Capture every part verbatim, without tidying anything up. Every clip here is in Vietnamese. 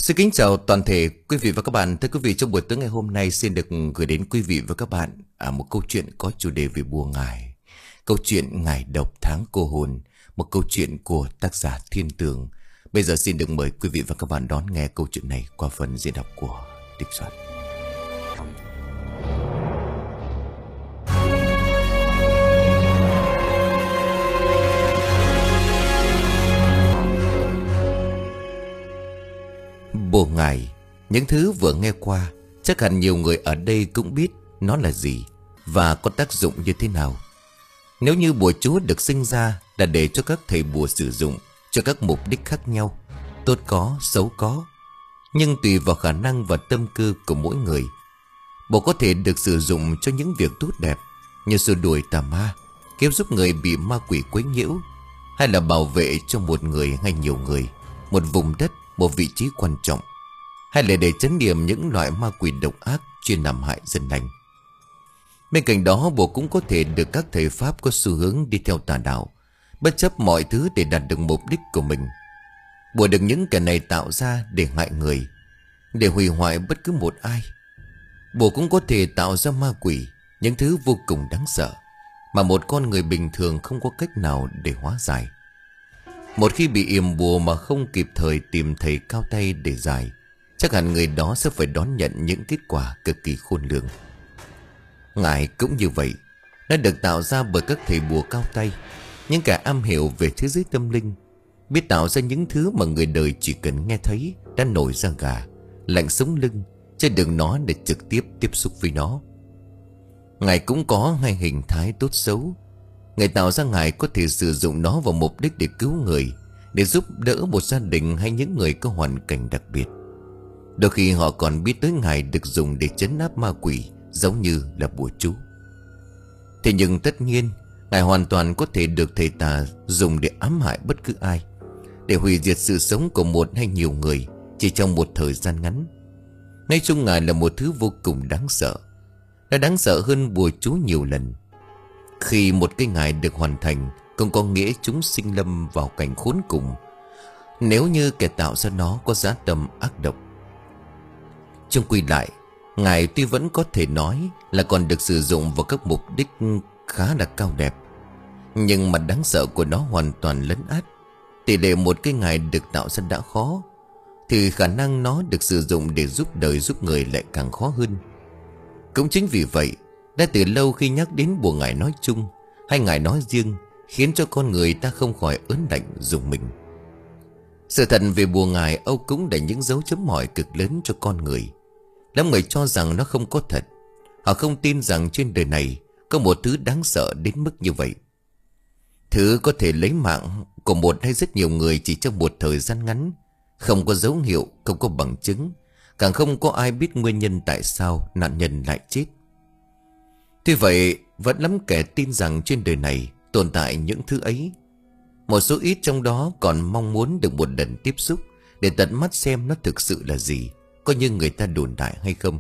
Xin kính chào toàn thể quý vị và các bạn. Thưa quý vị, trong buổi tối ngày hôm nay xin được gửi đến quý vị và các bạn à, một câu chuyện có chủ đề về bùa ngải. Câu chuyện Ngải Độc Tháng Cô Hồn, một câu chuyện của tác giả Thiên Tường. Bây giờ xin được mời quý vị và các bạn đón nghe câu chuyện này qua phần diễn đọc của Địch Soạn. Bùa ngải, những thứ vừa nghe qua, chắc hẳn nhiều người ở đây cũng biết nó là gì và có tác dụng như thế nào. Nếu như bùa chú được sinh ra là để cho các thầy bùa sử dụng cho các mục đích khác nhau, tốt có, xấu có, nhưng tùy vào khả năng và tâm tư của mỗi người. Bùa có thể được sử dụng cho những việc tốt đẹp như xua đuổi tà ma, cứu giúp người bị ma quỷ quấy nhiễu, hay là bảo vệ cho một người hay nhiều người, một vùng đất, một vị trí quan trọng, hay là để trấn điểm những loại ma quỷ độc ác chuyên làm hại dân lành. Bên cạnh đó, bùa cũng có thể được các thầy pháp có xu hướng đi theo tà đạo, bất chấp mọi thứ để đạt được mục đích của mình. Bùa được những kẻ này tạo ra để hại người, để hủy hoại bất cứ một ai. Bùa cũng có thể tạo ra ma quỷ, những thứ vô cùng đáng sợ mà một con người bình thường không có cách nào để hóa giải. Một khi bị yểm bùa mà không kịp thời tìm thầy cao tay để giải, chắc hẳn người đó sẽ phải đón nhận những kết quả cực kỳ khôn lường. Ngải cũng như vậy, nó được tạo ra bởi các thầy bùa cao tay, những kẻ am hiểu về thế giới tâm linh, biết tạo ra những thứ mà người đời chỉ cần nghe thấy đã nổi da gà, lạnh sống lưng, chứ đừng nói để trực tiếp tiếp xúc với nó. Ngải cũng có hai hình thái tốt xấu. Người tạo ra ngải có thể sử dụng nó vào mục đích để cứu người, để giúp đỡ một gia đình hay những người có hoàn cảnh đặc biệt. Đôi khi họ còn biết tới ngải được dùng để trấn áp ma quỷ, giống như là bùa chú. Thế nhưng tất nhiên, ngải hoàn toàn có thể được thầy tà dùng để ám hại bất cứ ai, để hủy diệt sự sống của một hay nhiều người chỉ trong một thời gian ngắn. Nói chung, ngải là một thứ vô cùng đáng sợ. Nó đáng sợ hơn bùa chú nhiều lần. Khi một cái ngải được hoàn thành, cũng có nghĩa chúng sinh lâm vào cảnh khốn cùng, nếu như kẻ tạo ra nó có dã tâm ác độc. Chung quy lại, ngải tuy vẫn có thể nói là còn được sử dụng vào các mục đích khá là cao đẹp, nhưng mặt đáng sợ của nó hoàn toàn lấn át. Tỷ lệ một cái ngải được tạo ra đã khó, thì khả năng nó được sử dụng để giúp đời giúp người lại càng khó hơn. Cũng chính vì vậy, đã từ lâu khi nhắc đến bùa ngải nói chung hay ngải nói riêng, khiến cho con người ta không khỏi ớn lạnh rùng mình. Sự thật về bùa ngải âu cũng để những dấu chấm hỏi cực lớn cho con người. Lắm người cho rằng nó không có thật. Họ không tin rằng trên đời này có một thứ đáng sợ đến mức như vậy. Thứ có thể lấy mạng của một hay rất nhiều người chỉ trong một thời gian ngắn, không có dấu hiệu, không có bằng chứng, càng không có ai biết nguyên nhân tại sao nạn nhân lại chết. Tuy vậy, vẫn lắm kẻ tin rằng trên đời này tồn tại những thứ ấy. Một số ít trong đó còn mong muốn được một lần tiếp xúc để tận mắt xem nó thực sự là gì, có như người ta đồn đại hay không.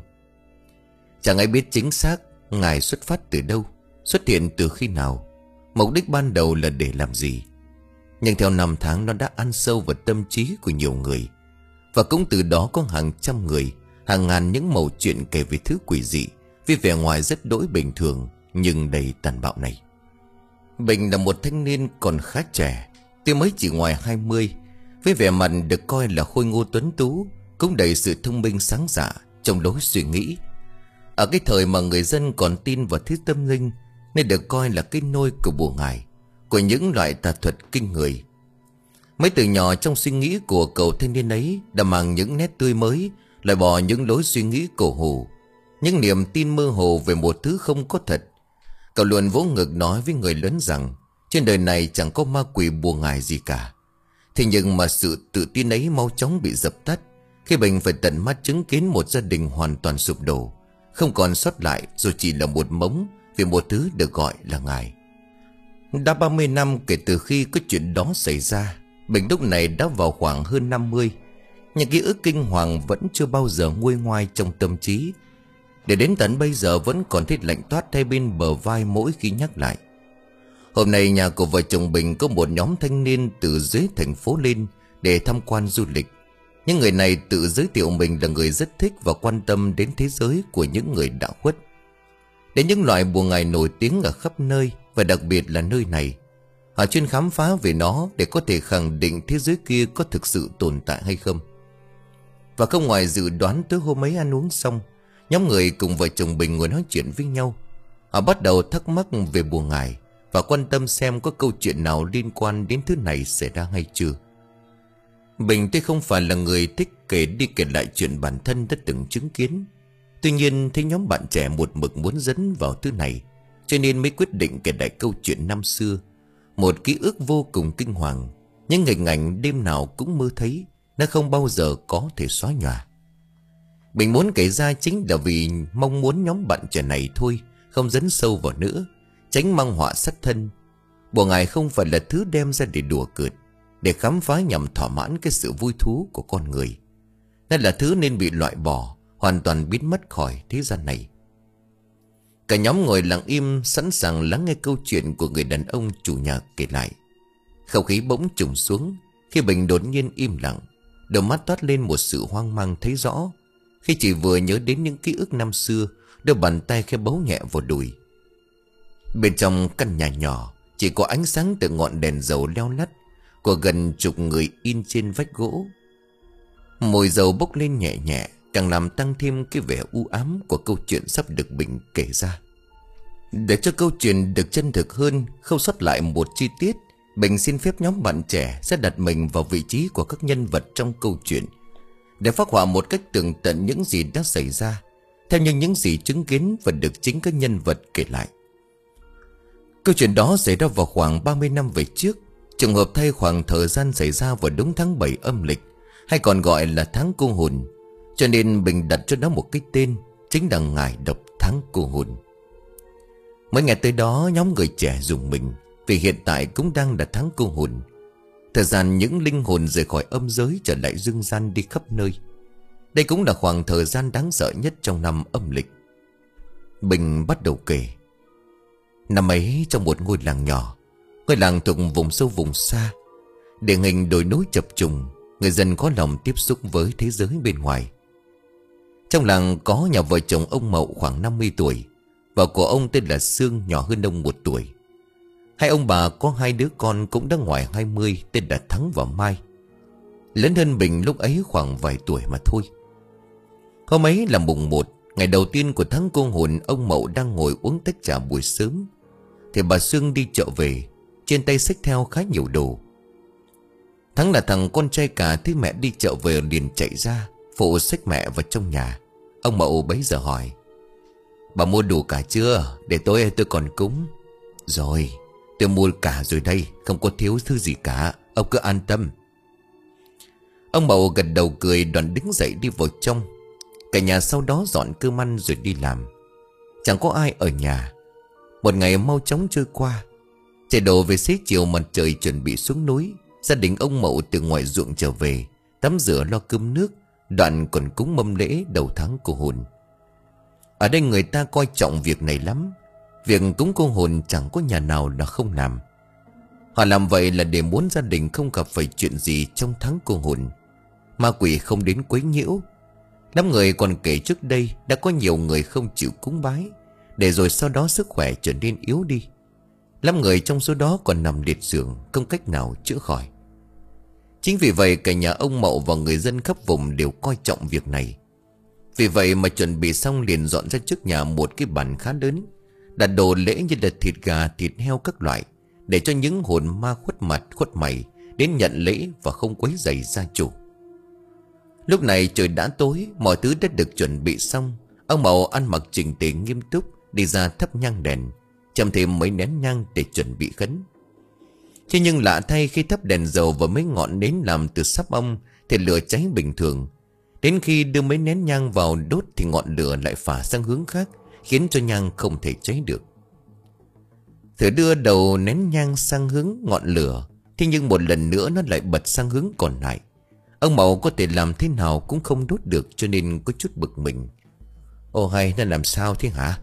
Chẳng ai biết chính xác ngải xuất phát từ đâu, xuất hiện từ khi nào, mục đích ban đầu là để làm gì. Nhưng theo năm tháng, nó đã ăn sâu vào tâm trí của nhiều người, và cũng từ đó có hàng trăm người, hàng ngàn những mẩu chuyện kể về thứ quỷ dị, với vẻ ngoài rất đỗi bình thường nhưng đầy tàn bạo này. Bình là một thanh niên còn khá trẻ, tuy mới chỉ ngoài hai mươi, với vẻ mặt được coi là khôi ngô tuấn tú, cũng đầy sự thông minh sáng dạ trong lối suy nghĩ. Ở cái thời mà người dân còn tin vào thứ tâm linh, nên được coi là cái nôi của bùa ngải, của những loại tà thuật kinh người. Mấy từ nhỏ trong suy nghĩ của cậu thanh niên ấy đã mang những nét tươi mới, loại bỏ những lối suy nghĩ cổ hủ, những niềm tin mơ hồ về một thứ không có thật. Cậu luôn vỗ ngực nói với người lớn rằng trên đời này chẳng có ma quỷ bùa ngải gì cả. Thế nhưng mà sự tự tin ấy mau chóng bị dập tắt khi Bình phải tận mắt chứng kiến một gia đình hoàn toàn sụp đổ, không còn sót lại, rồi chỉ là một mống về một thứ được gọi là ngải. Đã ba mươi năm kể từ khi có chuyện đó xảy ra, Bình lúc này đã vào khoảng hơn năm mươi. Nhưng ký ức kinh hoàng vẫn chưa bao giờ nguôi ngoai trong tâm trí, để đến tận bây giờ vẫn còn thấy lạnh toát hai bên bờ vai mỗi khi nhắc lại. Hôm nay nhà của vợ chồng Bình có một nhóm thanh niên từ dưới thành phố lên để tham quan du lịch. Những người này tự giới thiệu mình là người rất thích và quan tâm đến thế giới của những người đã khuất, đến những loại bùa ngải nổi tiếng ở khắp nơi, và đặc biệt là nơi này. Họ chuyên khám phá về nó để có thể khẳng định thế giới kia có thực sự tồn tại hay không. Và không ngoài dự đoán, tới hôm ấy ăn uống xong, nhóm người cùng vợ chồng Bình ngồi nói chuyện với nhau. Họ bắt đầu thắc mắc về bùa ngải và quan tâm xem có câu chuyện nào liên quan đến thứ này xảy ra hay chưa. Bình tuy không phải là người thích kể đi kể lại chuyện bản thân đã từng chứng kiến, tuy nhiên thấy nhóm bạn trẻ một mực muốn dẫn vào thứ này, cho nên mới quyết định kể lại câu chuyện năm xưa. Một ký ức vô cùng kinh hoàng, những hình ảnh đêm nào cũng mơ thấy, nó không bao giờ có thể xóa nhòa. Bình muốn kể ra chính là vì mong muốn nhóm bạn trẻ này thôi, không dấn sâu vào nữa, tránh mang họa sát thân. Bùa ngải không phải là thứ đem ra để đùa cợt, để khám phá nhằm thỏa mãn cái sự vui thú của con người. Nó là thứ nên bị loại bỏ, hoàn toàn biến mất khỏi thế gian này. Cả nhóm ngồi lặng im, sẵn sàng lắng nghe câu chuyện của người đàn ông chủ nhà kể lại. Không khí bỗng trùng xuống khi Bình đột nhiên im lặng, đôi mắt toát lên một sự hoang mang thấy rõ. Khi chỉ vừa nhớ đến những ký ức năm xưa, đôi bàn tay khẽ bấu nhẹ vào đùi. Bên trong căn nhà nhỏ chỉ có ánh sáng từ ngọn đèn dầu leo lắt của gần chục người in trên vách gỗ. Mùi dầu bốc lên nhẹ nhẹ, càng làm tăng thêm cái vẻ u ám của câu chuyện sắp được Bình kể ra. Để cho câu chuyện được chân thực hơn, không sót lại một chi tiết, Bình xin phép nhóm bạn trẻ sẽ đặt mình vào vị trí của các nhân vật trong câu chuyện, để phác họa một cách tường tận những gì đã xảy ra, theo như những gì chứng kiến và được chính các nhân vật kể lại. Câu chuyện đó xảy ra vào khoảng ba mươi năm về trước. Trùng hợp thay khoảng thời gian xảy ra vào đúng tháng bảy âm lịch, hay còn gọi là tháng cô hồn, cho nên Bình đặt cho nó một cái tên, chính là ngải độc tháng cô hồn. Mới nghe tới đó, nhóm người trẻ rùng mình, vì hiện tại cũng đang là tháng cô hồn. Thời gian những linh hồn rời khỏi âm giới trở lại dương gian đi khắp nơi. Đây cũng là khoảng thời gian đáng sợ nhất trong năm âm lịch. Bình bắt đầu kể. Năm ấy, trong một ngôi làng nhỏ, ngôi làng thuộc vùng sâu vùng xa, địa hình đồi núi chập trùng, người dân có lòng tiếp xúc với thế giới bên ngoài. Trong làng có nhà vợ chồng ông Mậu khoảng năm mươi tuổi, và của ông tên là Sương, nhỏ hơn ông một tuổi. Hai ông bà có hai đứa con cũng đã ngoài hai mươi, tên là Thắng và Mai. Lớn hơn Bình lúc ấy khoảng vài tuổi mà thôi. Hôm ấy là mùng một, ngày đầu tiên của tháng cô hồn. Ông Mậu đang ngồi uống tách trà buổi sớm, thì bà Sương đi chợ về, trên tay xách theo khá nhiều đồ. Thắng là thằng con trai cả, thấy mẹ đi chợ về liền chạy ra phụ xách mẹ vào trong nhà. Ông Mậu bấy giờ hỏi: "Bà mua đủ cả chưa? Để tối tôi còn cúng." "Rồi, tôi mua cả rồi đây, không có thiếu thứ gì cả, ông cứ an tâm." Ông Mậu gật đầu cười, đoạn đứng dậy đi vào trong. Cả nhà sau đó dọn cơm ăn rồi đi làm. Chẳng có ai ở nhà. Một ngày mau chóng trôi qua. Trời đổ về xế chiều, mặt trời chuẩn bị xuống núi. Gia đình ông Mậu từ ngoài ruộng trở về, tắm rửa lo cơm nước, đoạn còn cúng mâm lễ đầu tháng cô hồn. Ở đây người ta coi trọng việc này lắm. Việc cúng cô hồn chẳng có nhà nào là không làm. Họ làm vậy là để muốn gia đình không gặp phải chuyện gì trong tháng cô hồn, ma quỷ không đến quấy nhiễu. Đám người còn kể trước đây đã có nhiều người không chịu cúng bái, để rồi sau đó sức khỏe trở nên yếu đi. Lắm người trong số đó còn nằm liệt giường, không cách nào chữa khỏi. Chính vì vậy cả nhà ông Mậu và người dân khắp vùng đều coi trọng việc này. Vì vậy mà chuẩn bị xong liền dọn ra trước nhà một cái bàn khá lớn, đặt đồ lễ như là thịt gà, thịt heo các loại, để cho những hồn ma khuất mặt khuất mày đến nhận lễ và không quấy rầy gia chủ. Lúc này trời đã tối, mọi thứ đã được chuẩn bị xong. Ông Mậu ăn mặc chỉnh tề nghiêm túc đi ra thắp nhang đèn, châm thêm mấy nén nhang để chuẩn bị khấn. Thế nhưng lạ thay, khi thắp đèn dầu và mấy ngọn nến làm từ sáp ong thì lửa cháy bình thường. Đến khi đưa mấy nén nhang vào đốt thì ngọn lửa lại phả sang hướng khác, khiến cho nhang không thể cháy được. Thử đưa đầu nén nhang sang hướng ngọn lửa, thế nhưng một lần nữa nó lại bật sang hướng còn lại. Ông Mậu có thể làm thế nào cũng không đốt được, cho nên có chút bực mình. Ồ hay, nó làm sao thế hả?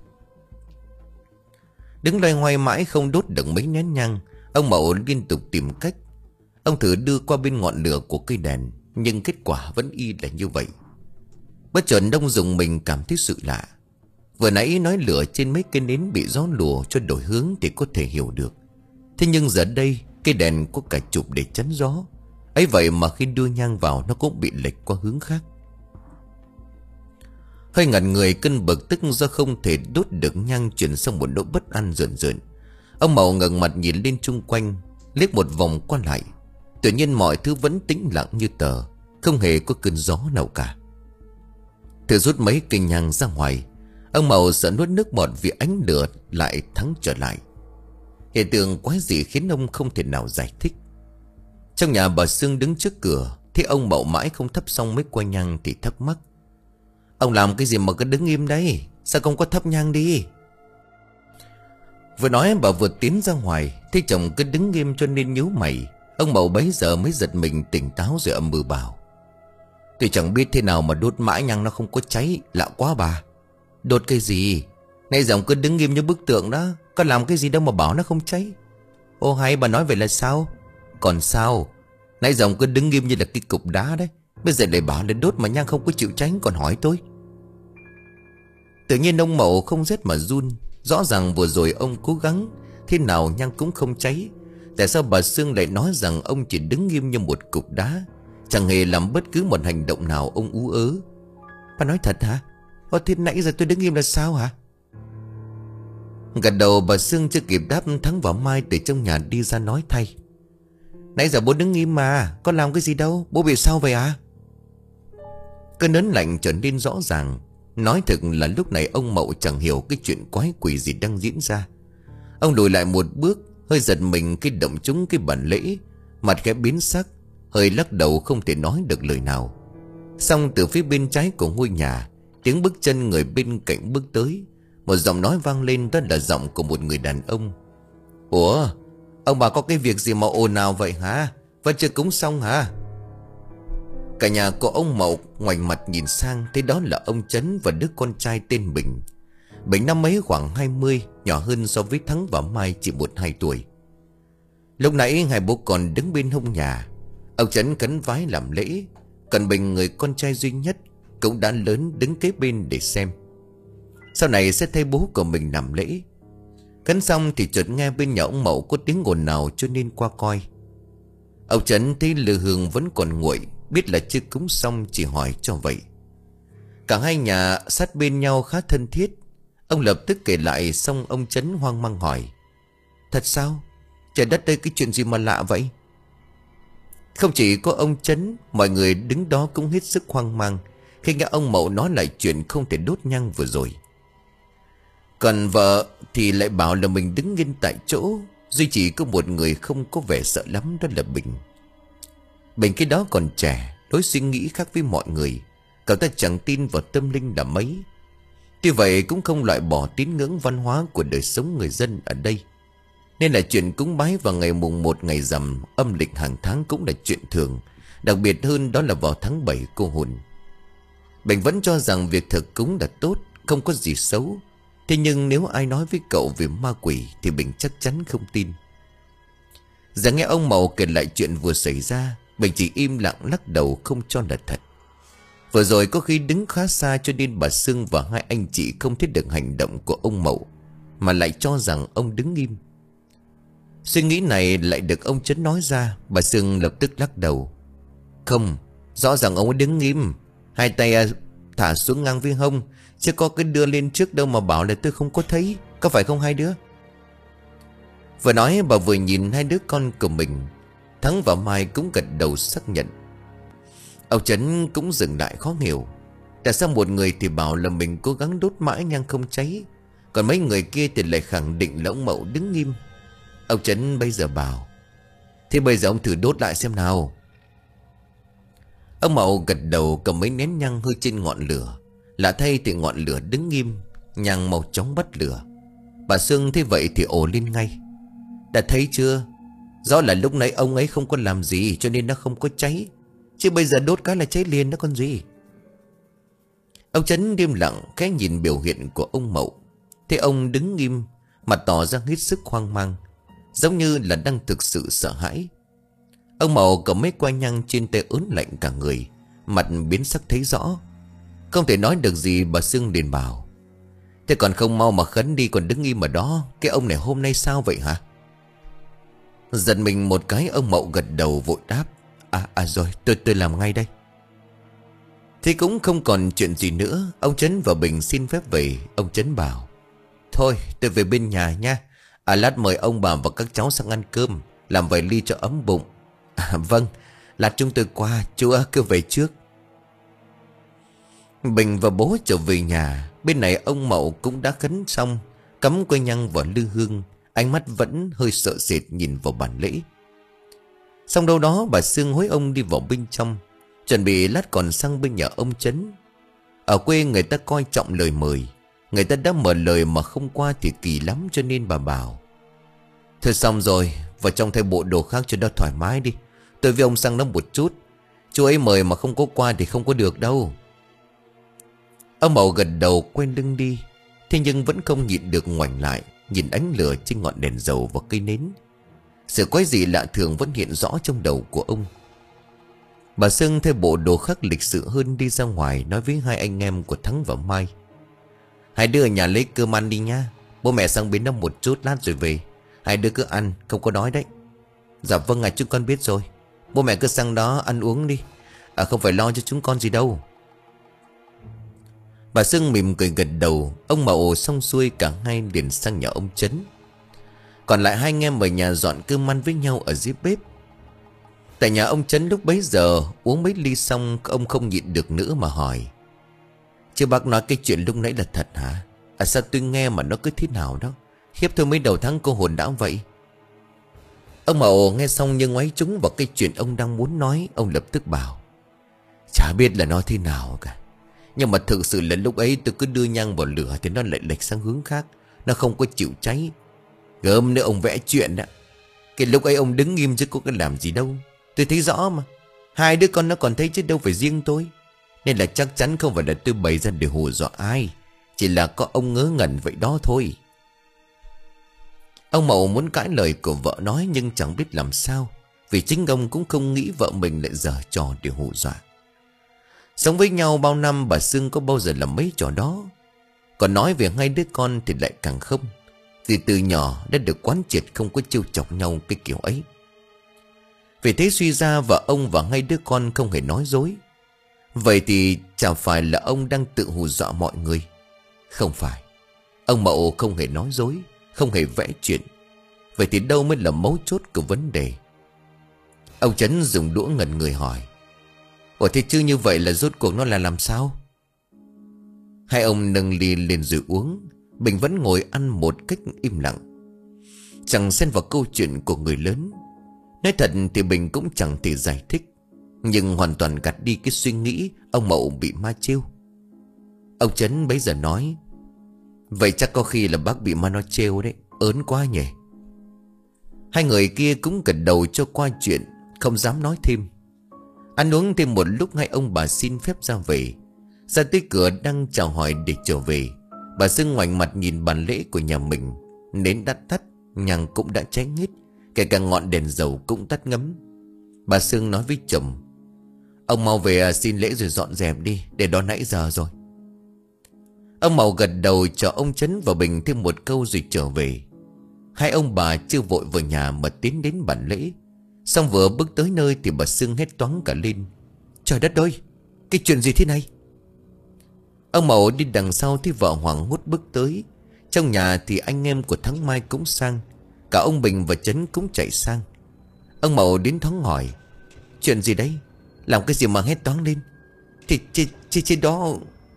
Đứng loay hoay mãi không đốt được mấy nén nhang, ông Mậu liên tục tìm cách. Ông thử đưa qua bên ngọn lửa của cây đèn, nhưng kết quả vẫn y là như vậy. Bất chợt Đông dùng mình cảm thấy sự lạ. Vừa nãy nói lửa trên mấy cây nến bị gió lùa cho đổi hướng thì có thể hiểu được. Thế nhưng giờ đây cây đèn có cả chụp để chắn gió, ấy vậy mà khi đưa nhang vào nó cũng bị lệch qua hướng khác. Hơi ngẩn người cơn bực tức do không thể đốt được nhang chuyển sang một nỗi bất an rợn rợn. Ông Mậu ngẩng mặt nhìn lên chung quanh, liếc một vòng qua lại. Tự nhiên mọi thứ vẫn tĩnh lặng như tờ, không hề có cơn gió nào cả. Thử rút mấy cây nhang ra ngoài, ông Mậu sợ nuốt nước bọt vì ánh lửa lại thắng trở lại. Hiện tượng quái dị khiến ông không thể nào giải thích. Trong nhà bà Sương đứng trước cửa, thấy ông Mậu mãi không thắp xong mấy que nhang thì thắc mắc: "Ông làm cái gì mà cứ đứng im đấy? Sao không có thắp nhang đi?" Vừa nói bà vừa tiến ra ngoài, thấy chồng cứ đứng nghiêm cho nên nhíu mày. Ông Mậu bấy giờ mới giật mình tỉnh táo rồi âm mưu bảo: "Tôi chẳng biết thế nào mà đốt mãi nhang nó không có cháy, lạ quá bà." "Đốt cái gì? Nãy giờ ông cứ đứng nghiêm như bức tượng đó, có làm cái gì đâu mà bảo nó không cháy." "Ô hay, bà nói vậy là sao?" "Còn sao? Nãy giờ ông cứ đứng nghiêm như là cái cục đá đấy, bây giờ lại bảo là đốt mà nhang không có chịu cháy còn hỏi tôi." Tự nhiên ông Mậu không rét mà run. Rõ ràng vừa rồi ông cố gắng thế nào nhang cũng không cháy. Tại sao bà Sương lại nói rằng ông chỉ đứng nghiêm như một cục đá, chẳng hề làm bất cứ một hành động nào? Ông ú ớ: "Bà nói thật hả? Ơ thế nãy giờ tôi đứng nghiêm là sao hả?" Gật đầu bà Sương chưa kịp đáp, Thắng và Mai từ trong nhà đi ra nói thay: "Nãy giờ bố đứng im mà, có làm cái gì đâu, bố bị sao vậy à?" Cơn ớn lạnh trở nên rõ ràng. Nói thực là lúc này ông Mậu chẳng hiểu cái chuyện quái quỷ gì đang diễn ra. Ông lùi lại một bước, hơi giật mình khi động trúng cái bàn lễ, mặt khẽ biến sắc, hơi lắc đầu không thể nói được lời nào. Xong từ phía bên trái của ngôi nhà, tiếng bước chân người bên cạnh bước tới. Một giọng nói vang lên, đó là giọng của một người đàn ông: "Ủa, ông bà có cái việc gì mà ồn ào vậy hả? Vẫn chưa cúng xong hả?" Cả nhà của ông Mậu ngoảnh mặt nhìn sang, thấy đó là ông Trấn và đứa con trai tên Bình. Bình năm ấy khoảng hai mươi, nhỏ hơn so với Thắng và Mai chỉ một hai tuổi. Lúc nãy hai bố con đứng bên hông nhà. Ông Trấn khấn vái làm lễ, còn Bình, người con trai duy nhất, cũng đã lớn, đứng kế bên để xem. Sau này sẽ thấy bố của mình làm lễ. Khấn xong thì chợt nghe bên nhà ông Mậu có tiếng ồn nào cho nên qua coi. Ông Trấn thấy lư hương vẫn còn nguội, biết là chưa cúng xong, chỉ hỏi cho vậy. Cả hai nhà sát bên nhau khá thân thiết. Ông lập tức kể lại, xong ông Trấn hoang mang hỏi: "Thật sao? Trời đất ơi, cái chuyện gì mà lạ vậy?" Không chỉ có ông Trấn, mọi người đứng đó cũng hết sức hoang mang khi nghe ông Mậu nói lại chuyện không thể đốt nhang vừa rồi. Còn vợ thì lại bảo là mình đứng yên tại chỗ. Duy chỉ có một người không có vẻ sợ lắm, đó là Bình. Bình khi đó còn trẻ, lối suy nghĩ khác với mọi người. Cậu ta chẳng tin vào tâm linh là mấy. Tuy vậy cũng không loại bỏ tín ngưỡng văn hóa của đời sống người dân ở đây. Nên là chuyện cúng bái vào ngày mùng một ngày rằm âm lịch hàng tháng cũng là chuyện thường. Đặc biệt hơn đó là vào tháng bảy cô hồn. Bình vẫn cho rằng việc thực cúng là tốt, không có gì xấu. Thế nhưng nếu ai nói với cậu về ma quỷ thì Bình chắc chắn không tin. Giờ nghe ông Mậu kể lại chuyện vừa xảy ra, Bình chỉ im lặng lắc đầu không cho là thật. Vừa rồi có khi đứng khá xa cho nên bà Sương và hai anh chị không thấy được hành động của ông Mậu, mà lại cho rằng ông đứng im. Suy nghĩ này lại được ông Trấn nói ra. Bà Sương lập tức lắc đầu: "Không, rõ ràng ông ấy đứng im, hai tay thả xuống ngang với hông, chứ có cái đưa lên trước đâu mà bảo là tôi không có thấy. Có phải không hai đứa?" Vừa nói bà vừa nhìn hai đứa con của mình. Thắng và Mai cũng gật đầu xác nhận. Ông Trấn cũng dừng lại khó hiểu. Tại sao một người thì bảo là mình cố gắng đốt mãi nhang không cháy, còn mấy người kia thì lại khẳng định là ông Mậu đứng im. Ông Trấn bây giờ bảo: "Thế bây giờ ông thử đốt lại xem nào." Ông Mậu gật đầu, cầm mấy nén nhang hơi trên ngọn lửa. Lạ thay thì ngọn lửa đứng im, nhang màu chóng bắt lửa. Bà Sương thấy vậy thì ồ lên ngay: "Đã thấy chưa? Rõ là lúc nãy ông ấy không có làm gì cho nên nó không có cháy, chứ bây giờ đốt cái là cháy liền đó con gì." Ông Trấn im lặng khẽ nhìn biểu hiện của ông Mậu. Thế ông đứng im, mặt tỏ ra hết sức hoang mang, giống như là đang thực sự sợ hãi. Ông Mậu cầm mấy que nhang trên tay ớn lạnh cả người, mặt biến sắc thấy rõ. Không thể nói được gì, bà Sương liền bảo: thế còn không mau mà khấn đi, còn đứng im ở đó. Cái ông này hôm nay sao vậy hả? Giật mình một cái, ông Mậu gật đầu vội đáp: À à rồi, tôi tôi làm ngay đây. Thì cũng không còn chuyện gì nữa. Ông Trấn và Bình xin phép về. Ông Trấn bảo: thôi tôi về bên nhà nha. À lát mời ông bà và các cháu sang ăn cơm, làm vài ly cho ấm bụng. À, vâng, lát chúng tôi qua, chú cứ về trước. Bình và bố trở về nhà. Bên này ông Mậu cũng đã khấn xong, cắm que nhang vào lư hương, ánh mắt vẫn hơi sợ sệt nhìn vào bàn lễ. Xong đâu đó bà Sương hối ông đi vào bên trong, chuẩn bị lát còn sang bên nhà ông Trấn. Ở quê người ta coi trọng lời mời, người ta đã mở lời mà không qua thì kỳ lắm, cho nên bà bảo: thôi xong rồi, vào trong thay bộ đồ khác cho nó thoải mái đi. Tôi với ông sang đó một chút, chú ấy mời mà không có qua thì không có được đâu. Ông Mậu gật đầu quay lưng đi. Thế nhưng vẫn không nhịn được ngoảnh lại, nhìn ánh lửa trên ngọn đèn dầu và cây nến. Sự quái dị lạ thường vẫn hiện rõ trong đầu của ông. Bà Sương thay bộ đồ khác lịch sự hơn đi ra ngoài, nói với hai anh em của Thắng và Mai: hai đứa ở nhà lấy cơm ăn đi nha. Bố mẹ sang bến đó một chút lát rồi về. Hai đứa cứ ăn, không có đói đấy. Dạ vâng ạ, chúng con biết rồi. Bố mẹ cứ sang đó ăn uống đi. À không phải lo cho chúng con gì đâu. Bà Sương mỉm cười gật đầu. Ông Mậu xong xuôi cả hai liền sang nhà ông Trấn. Còn lại hai anh em ở nhà dọn cơm ăn với nhau ở dưới bếp. Tại nhà ông Trấn lúc bấy giờ, uống mấy ly xong, ông không nhịn được nữa mà hỏi: chứ bác nói cái chuyện lúc nãy là thật hả? À sao tôi nghe mà nó cứ thế nào đó, khiếp thôi mấy đầu tháng cô hồn đã vậy. Ông Mậu nghe xong nhưng ngoáy trúng vào cái chuyện ông đang muốn nói. Ông lập tức bảo: chả biết là nó thế nào cả, nhưng mà thực sự là lúc ấy tôi cứ đưa nhang vào lửa thì nó lại lệch sang hướng khác, nó không có chịu cháy. Gớm nữa ông vẽ chuyện đó. Cái lúc ấy ông đứng im chứ có cái làm gì đâu. Tôi thấy rõ mà. Hai đứa con nó còn thấy chứ đâu phải riêng tôi. Nên là chắc chắn không phải là tôi bày ra để hù dọa ai, chỉ là có ông ngớ ngẩn vậy đó thôi. Ông Mậu muốn cãi lời của vợ nói nhưng chẳng biết làm sao, vì chính ông cũng không nghĩ vợ mình lại giở trò để hù dọa. Sống với nhau bao năm, bà Sương có bao giờ làm mấy trò đó. Còn nói về hai đứa con thì lại càng không, vì từ nhỏ đã được quán triệt không có trêu chọc nhau cái kiểu ấy. Vì thế suy ra vợ ông và hai đứa con không hề nói dối. Vậy thì chẳng phải là ông đang tự hù dọa mọi người? Không phải. Ông Mậu không hề nói dối, không hề vẽ chuyện. Vậy thì đâu mới là mấu chốt của vấn đề? Ông Trấn dùng đũa ngẩn người hỏi: ủa thế chứ như vậy là rốt cuộc nó là làm sao? Hai ông nâng ly lên rồi uống. Bình vẫn ngồi ăn một cách im lặng, chẳng xen vào câu chuyện của người lớn. Nói thật thì Bình cũng chẳng thể giải thích, nhưng hoàn toàn gạt đi cái suy nghĩ ông Mậu bị ma trêu. Ông Trấn bấy giờ nói: vậy chắc có khi là bác bị ma nó trêu đấy, ớn quá nhỉ. Hai người kia cũng gật đầu cho qua chuyện, không dám nói thêm. Ăn uống thêm một lúc, hai ông bà xin phép ra về. Ra tới cửa đang chào hỏi để trở về, bà Sương ngoảnh mặt nhìn bàn lễ của nhà mình. Nến đã tắt, nhang cũng đã cháy hết, kể cả ngọn đèn dầu cũng tắt ngấm. Bà Sương nói với chồng: ông mau về xin lễ rồi dọn dẹp đi, để đó nãy giờ rồi. Ông Mậu gật đầu cho ông Trấn và Bình thêm một câu rồi trở về. Hai ông bà chưa vội vào nhà mà tiến đến bàn lễ. Xong vừa bước tới nơi thì bà Sương hét toáng cả lên: trời đất ơi, cái chuyện gì thế này? Ông Mậu đi đằng sau thấy vợ hoảng hốt bước tới. Trong nhà thì anh em của Thắng Mai cũng sang, cả ông Bình và Trấn cũng chạy sang. Ông Mậu đến thoáng hỏi: chuyện gì đấy? Làm cái gì mà hét toáng lên? Thì trên, trên, trên đó...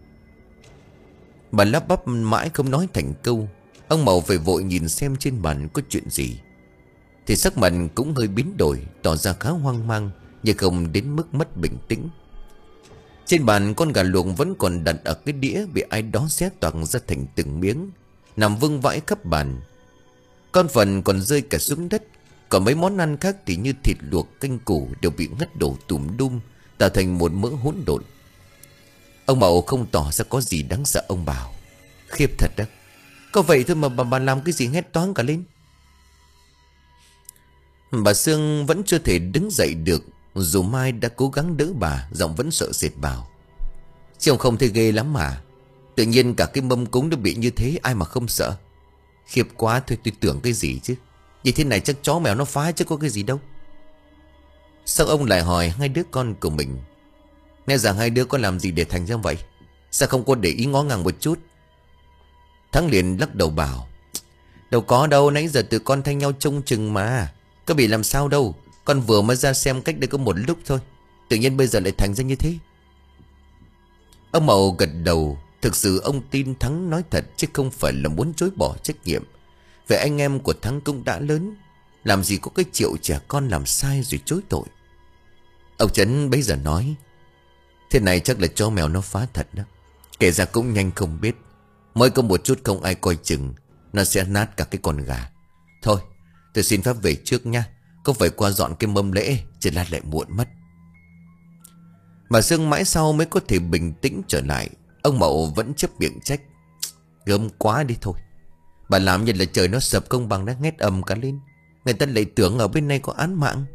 Bà lắp bắp mãi không nói thành câu. Ông Mậu phải vội nhìn xem trên bàn có chuyện gì. Thì sắc mặt cũng hơi biến đổi, tỏ ra khá hoang mang, nhưng không đến mức mất bình tĩnh. Trên bàn con gà luộc vẫn còn đặt ở cái đĩa, bị ai đó xé toạc ra thành từng miếng, nằm vương vãi khắp bàn. Con phần còn rơi cả xuống đất. Còn mấy món ăn khác thì như thịt luộc, canh củ đều bị ngất đổ tùm đum, tạo thành một mỡ hỗn độn. Ông Mậu không tỏ ra có gì đáng sợ. Ông bảo: khiếp thật đó, có vậy thôi mà bà, bà làm cái gì hét toáng cả lên. Bà Sương vẫn chưa thể đứng dậy được, dù Mai đã cố gắng đỡ bà, giọng vẫn sợ sệt bảo: Chứ ông không thấy ghê lắm mà. Tự nhiên cả cái mâm cúng nó bị như thế, ai mà không sợ. Khiếp quá thôi, tôi tưởng cái gì chứ. Như thế này chắc chó mèo nó phá chứ có cái gì đâu. Sao ông lại hỏi hai đứa con của mình? Nghe rằng hai đứa có làm gì để thành ra vậy? Sao không có để ý ngó ngàng một chút? Thắng liền lắc đầu bảo: Đâu có đâu, nãy giờ tụi con thay nhau trông chừng mà. Có bị làm sao đâu. Con vừa mới ra xem cách đây có một lúc thôi, tự nhiên bây giờ lại thành ra như thế. Ông Mậu gật đầu. Thực sự ông tin Thắng nói thật, chứ không phải là muốn chối bỏ trách nhiệm. Vậy anh em của Thắng cũng đã lớn, làm gì có cái triệu trẻ con làm sai rồi chối tội. Ông Trấn bấy giờ nói: Thế này chắc là chó mèo nó phá thật đó. Kể ra cũng nhanh không biết. Mới có một chút không ai coi chừng, nó sẽ nát cả cái con gà. Thôi tôi xin phép về trước nha. Có phải qua dọn cái mâm lễ, chứ lát lại muộn mất. Bà Sương mãi sau mới có thể bình tĩnh trở lại. Ông Mậu vẫn chấp miệng trách: Gớm quá đi thôi. Bà làm như là trời nó sập công bằng đã hét ầm cả lên. Người ta lại tưởng ở bên này có án mạng.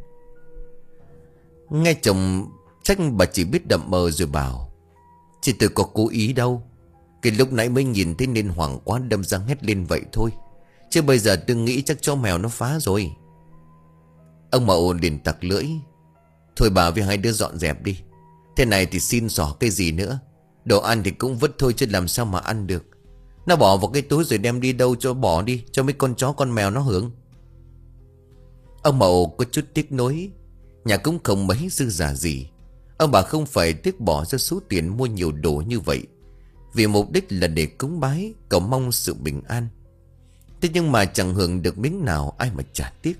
Nghe chồng trách, bà chỉ biết đậm mờ rồi bảo: Chị tôi có cố ý đâu. Cái lúc nãy mới nhìn thấy nên hoảng quá đâm ra hét lên vậy thôi. Chứ bây giờ tôi nghĩ chắc chó mèo nó phá rồi. Ông Mậu liền tặc lưỡi: Thôi bà với hai đứa dọn dẹp đi. Thế này thì xin xỏ cái gì nữa. Đồ ăn thì cũng vứt thôi chứ làm sao mà ăn được. Nó bỏ vào cái túi rồi đem đi đâu cho bỏ đi, cho mấy con chó con mèo nó hưởng. Ông Mậu có chút tiếc nuối. Nhà cũng không mấy dư giả gì. Ông bà không phải tiếc bỏ ra số tiền mua nhiều đồ như vậy, vì mục đích là để cúng bái, cầu mong sự bình an. Thế nhưng mà chẳng hưởng được miếng nào, ai mà chả tiếc.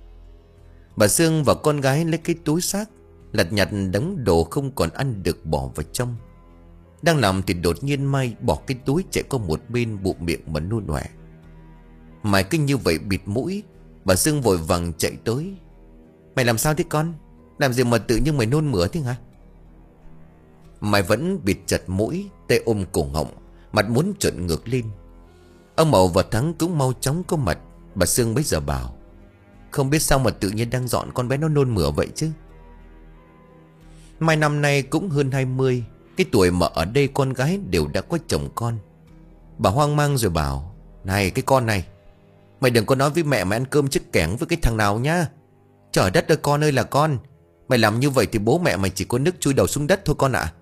Bà Sương và con gái lấy cái túi xác, lặt nhặt đống đồ không còn ăn được bỏ vào trong. Đang làm thì đột nhiên Mai bỏ cái túi chạy qua một bên, bụm miệng mà nôn ọe. Mai cứ như vậy bịt mũi. Bà Sương vội vàng chạy tới: Mày làm sao thế con? Làm gì mà tự nhiên mày nôn mửa thế hả? Mai vẫn bịt chặt mũi, tay ôm cổ họng, mặt muốn trợn ngược lên. Ông Mậu và Thắng cũng mau chóng có mặt. Bà Sương bấy giờ bảo: Không biết sao mà tự nhiên đang dọn con bé nó nôn mửa vậy chứ. Mai năm nay cũng hơn hai mươi, cái tuổi mà ở đây con gái đều đã có chồng con. Bà hoang mang rồi bảo: Này cái con này, mày đừng có nói với mẹ mày ăn cơm chết kẻng với cái thằng nào nhá. Trời đất ơi con ơi là con. Mày làm như vậy thì bố mẹ mày chỉ có nước chui đầu xuống đất thôi con ạ.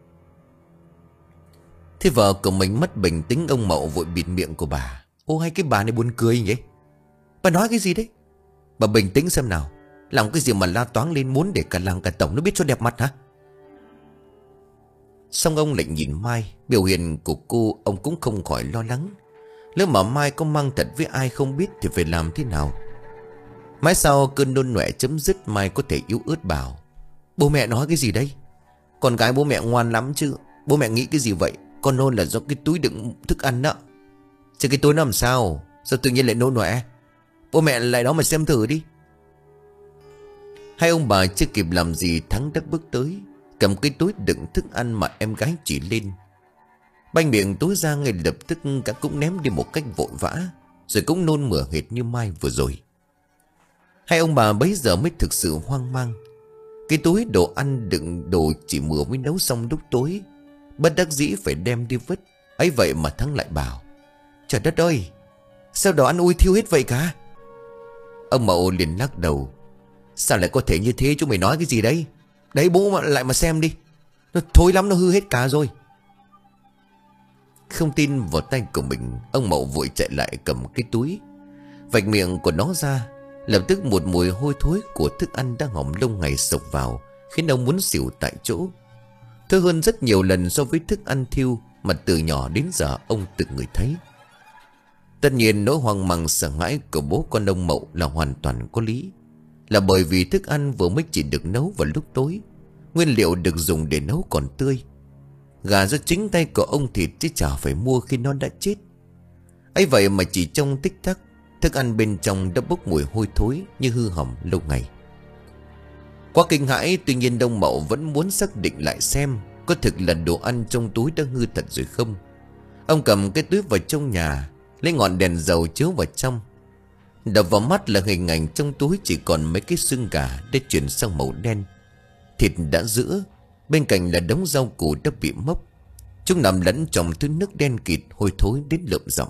Thế vợ của mình mất bình tĩnh. Ông Mậu vội bịt miệng của bà: Ô hay cái bà này buồn cười nhỉ. Bà nói cái gì đấy? Bà bình tĩnh xem nào. Làm cái gì mà la toáng lên, muốn để cả làng cả tổng nó biết cho đẹp mặt hả? Xong ông lại nhìn Mai. Biểu hiện của cô ông cũng không khỏi lo lắng. Nếu mà Mai có mang thật với ai không biết thì phải làm thế nào? Mãi sau cơn nôn nọe chấm dứt, Mai có thể yếu ớt bảo: Bố mẹ nói cái gì đây? Con gái bố mẹ ngoan lắm chứ. Bố mẹ nghĩ cái gì vậy? Con nôn là do cái túi đựng thức ăn đó. Chứ cái túi nó làm sao? Sao tự nhiên lại nôn nọe? Bố mẹ lại đó mà xem thử đi. Hai ông bà chưa kịp làm gì, Thắng đã bước tới, cầm cái túi đựng thức ăn mà em gái chỉ lên. Banh miệng túi ra ngay lập tức, cả cũng ném đi một cách vội vã, rồi cũng nôn mửa hệt như Mai vừa rồi. Hai ông bà bấy giờ mới thực sự hoang mang. Cái túi đồ ăn đựng đồ chỉ vừa mới nấu xong lúc tối, bất đắc dĩ phải đem đi vứt. Ấy vậy mà Thắng lại bảo: Trời đất ơi, sao đồ ăn ui thiêu hết vậy cả? Ông Mậu liền lắc đầu: Sao lại có thể như thế, chúng mày nói cái gì đấy? Đấy bố mà lại mà xem đi, nó thối lắm, nó hư hết cả rồi. Không tin vào tay của mình, ông Mậu vội chạy lại cầm cái túi, vạch miệng của nó ra. Lập tức một mùi hôi thối của thức ăn đã hỏng lâu ngày sộc vào, khiến ông muốn xỉu tại chỗ. Thưa hơn rất nhiều lần so với thức ăn thiêu mà từ nhỏ đến giờ ông từng người thấy. Tất nhiên nỗi hoang mang sợ hãi của bố con ông Mậu là hoàn toàn có lý. Là bởi vì thức ăn vừa mới chỉ được nấu vào lúc tối, nguyên liệu được dùng để nấu còn tươi. Gà do chính tay của ông thịt chứ chả phải mua khi nó đã chết. ấy vậy mà chỉ trong tích tắc, thức ăn bên trong đã bốc mùi hôi thối như hư hỏng lâu ngày. Quá kinh hãi, tuy nhiên Đông Mậu vẫn muốn xác định lại xem có thực là đồ ăn trong túi đã hư thật rồi không. Ông cầm cái túi vào trong nhà, lấy ngọn đèn dầu chiếu vào trong. Đập vào mắt là hình ảnh trong túi chỉ còn mấy cái xương gà đã chuyển sang màu đen. Thịt đã rữa, bên cạnh là đống rau củ đã bị mốc. Chúng nằm lẫn trong thứ nước đen kịt hôi thối đến lợm giọng.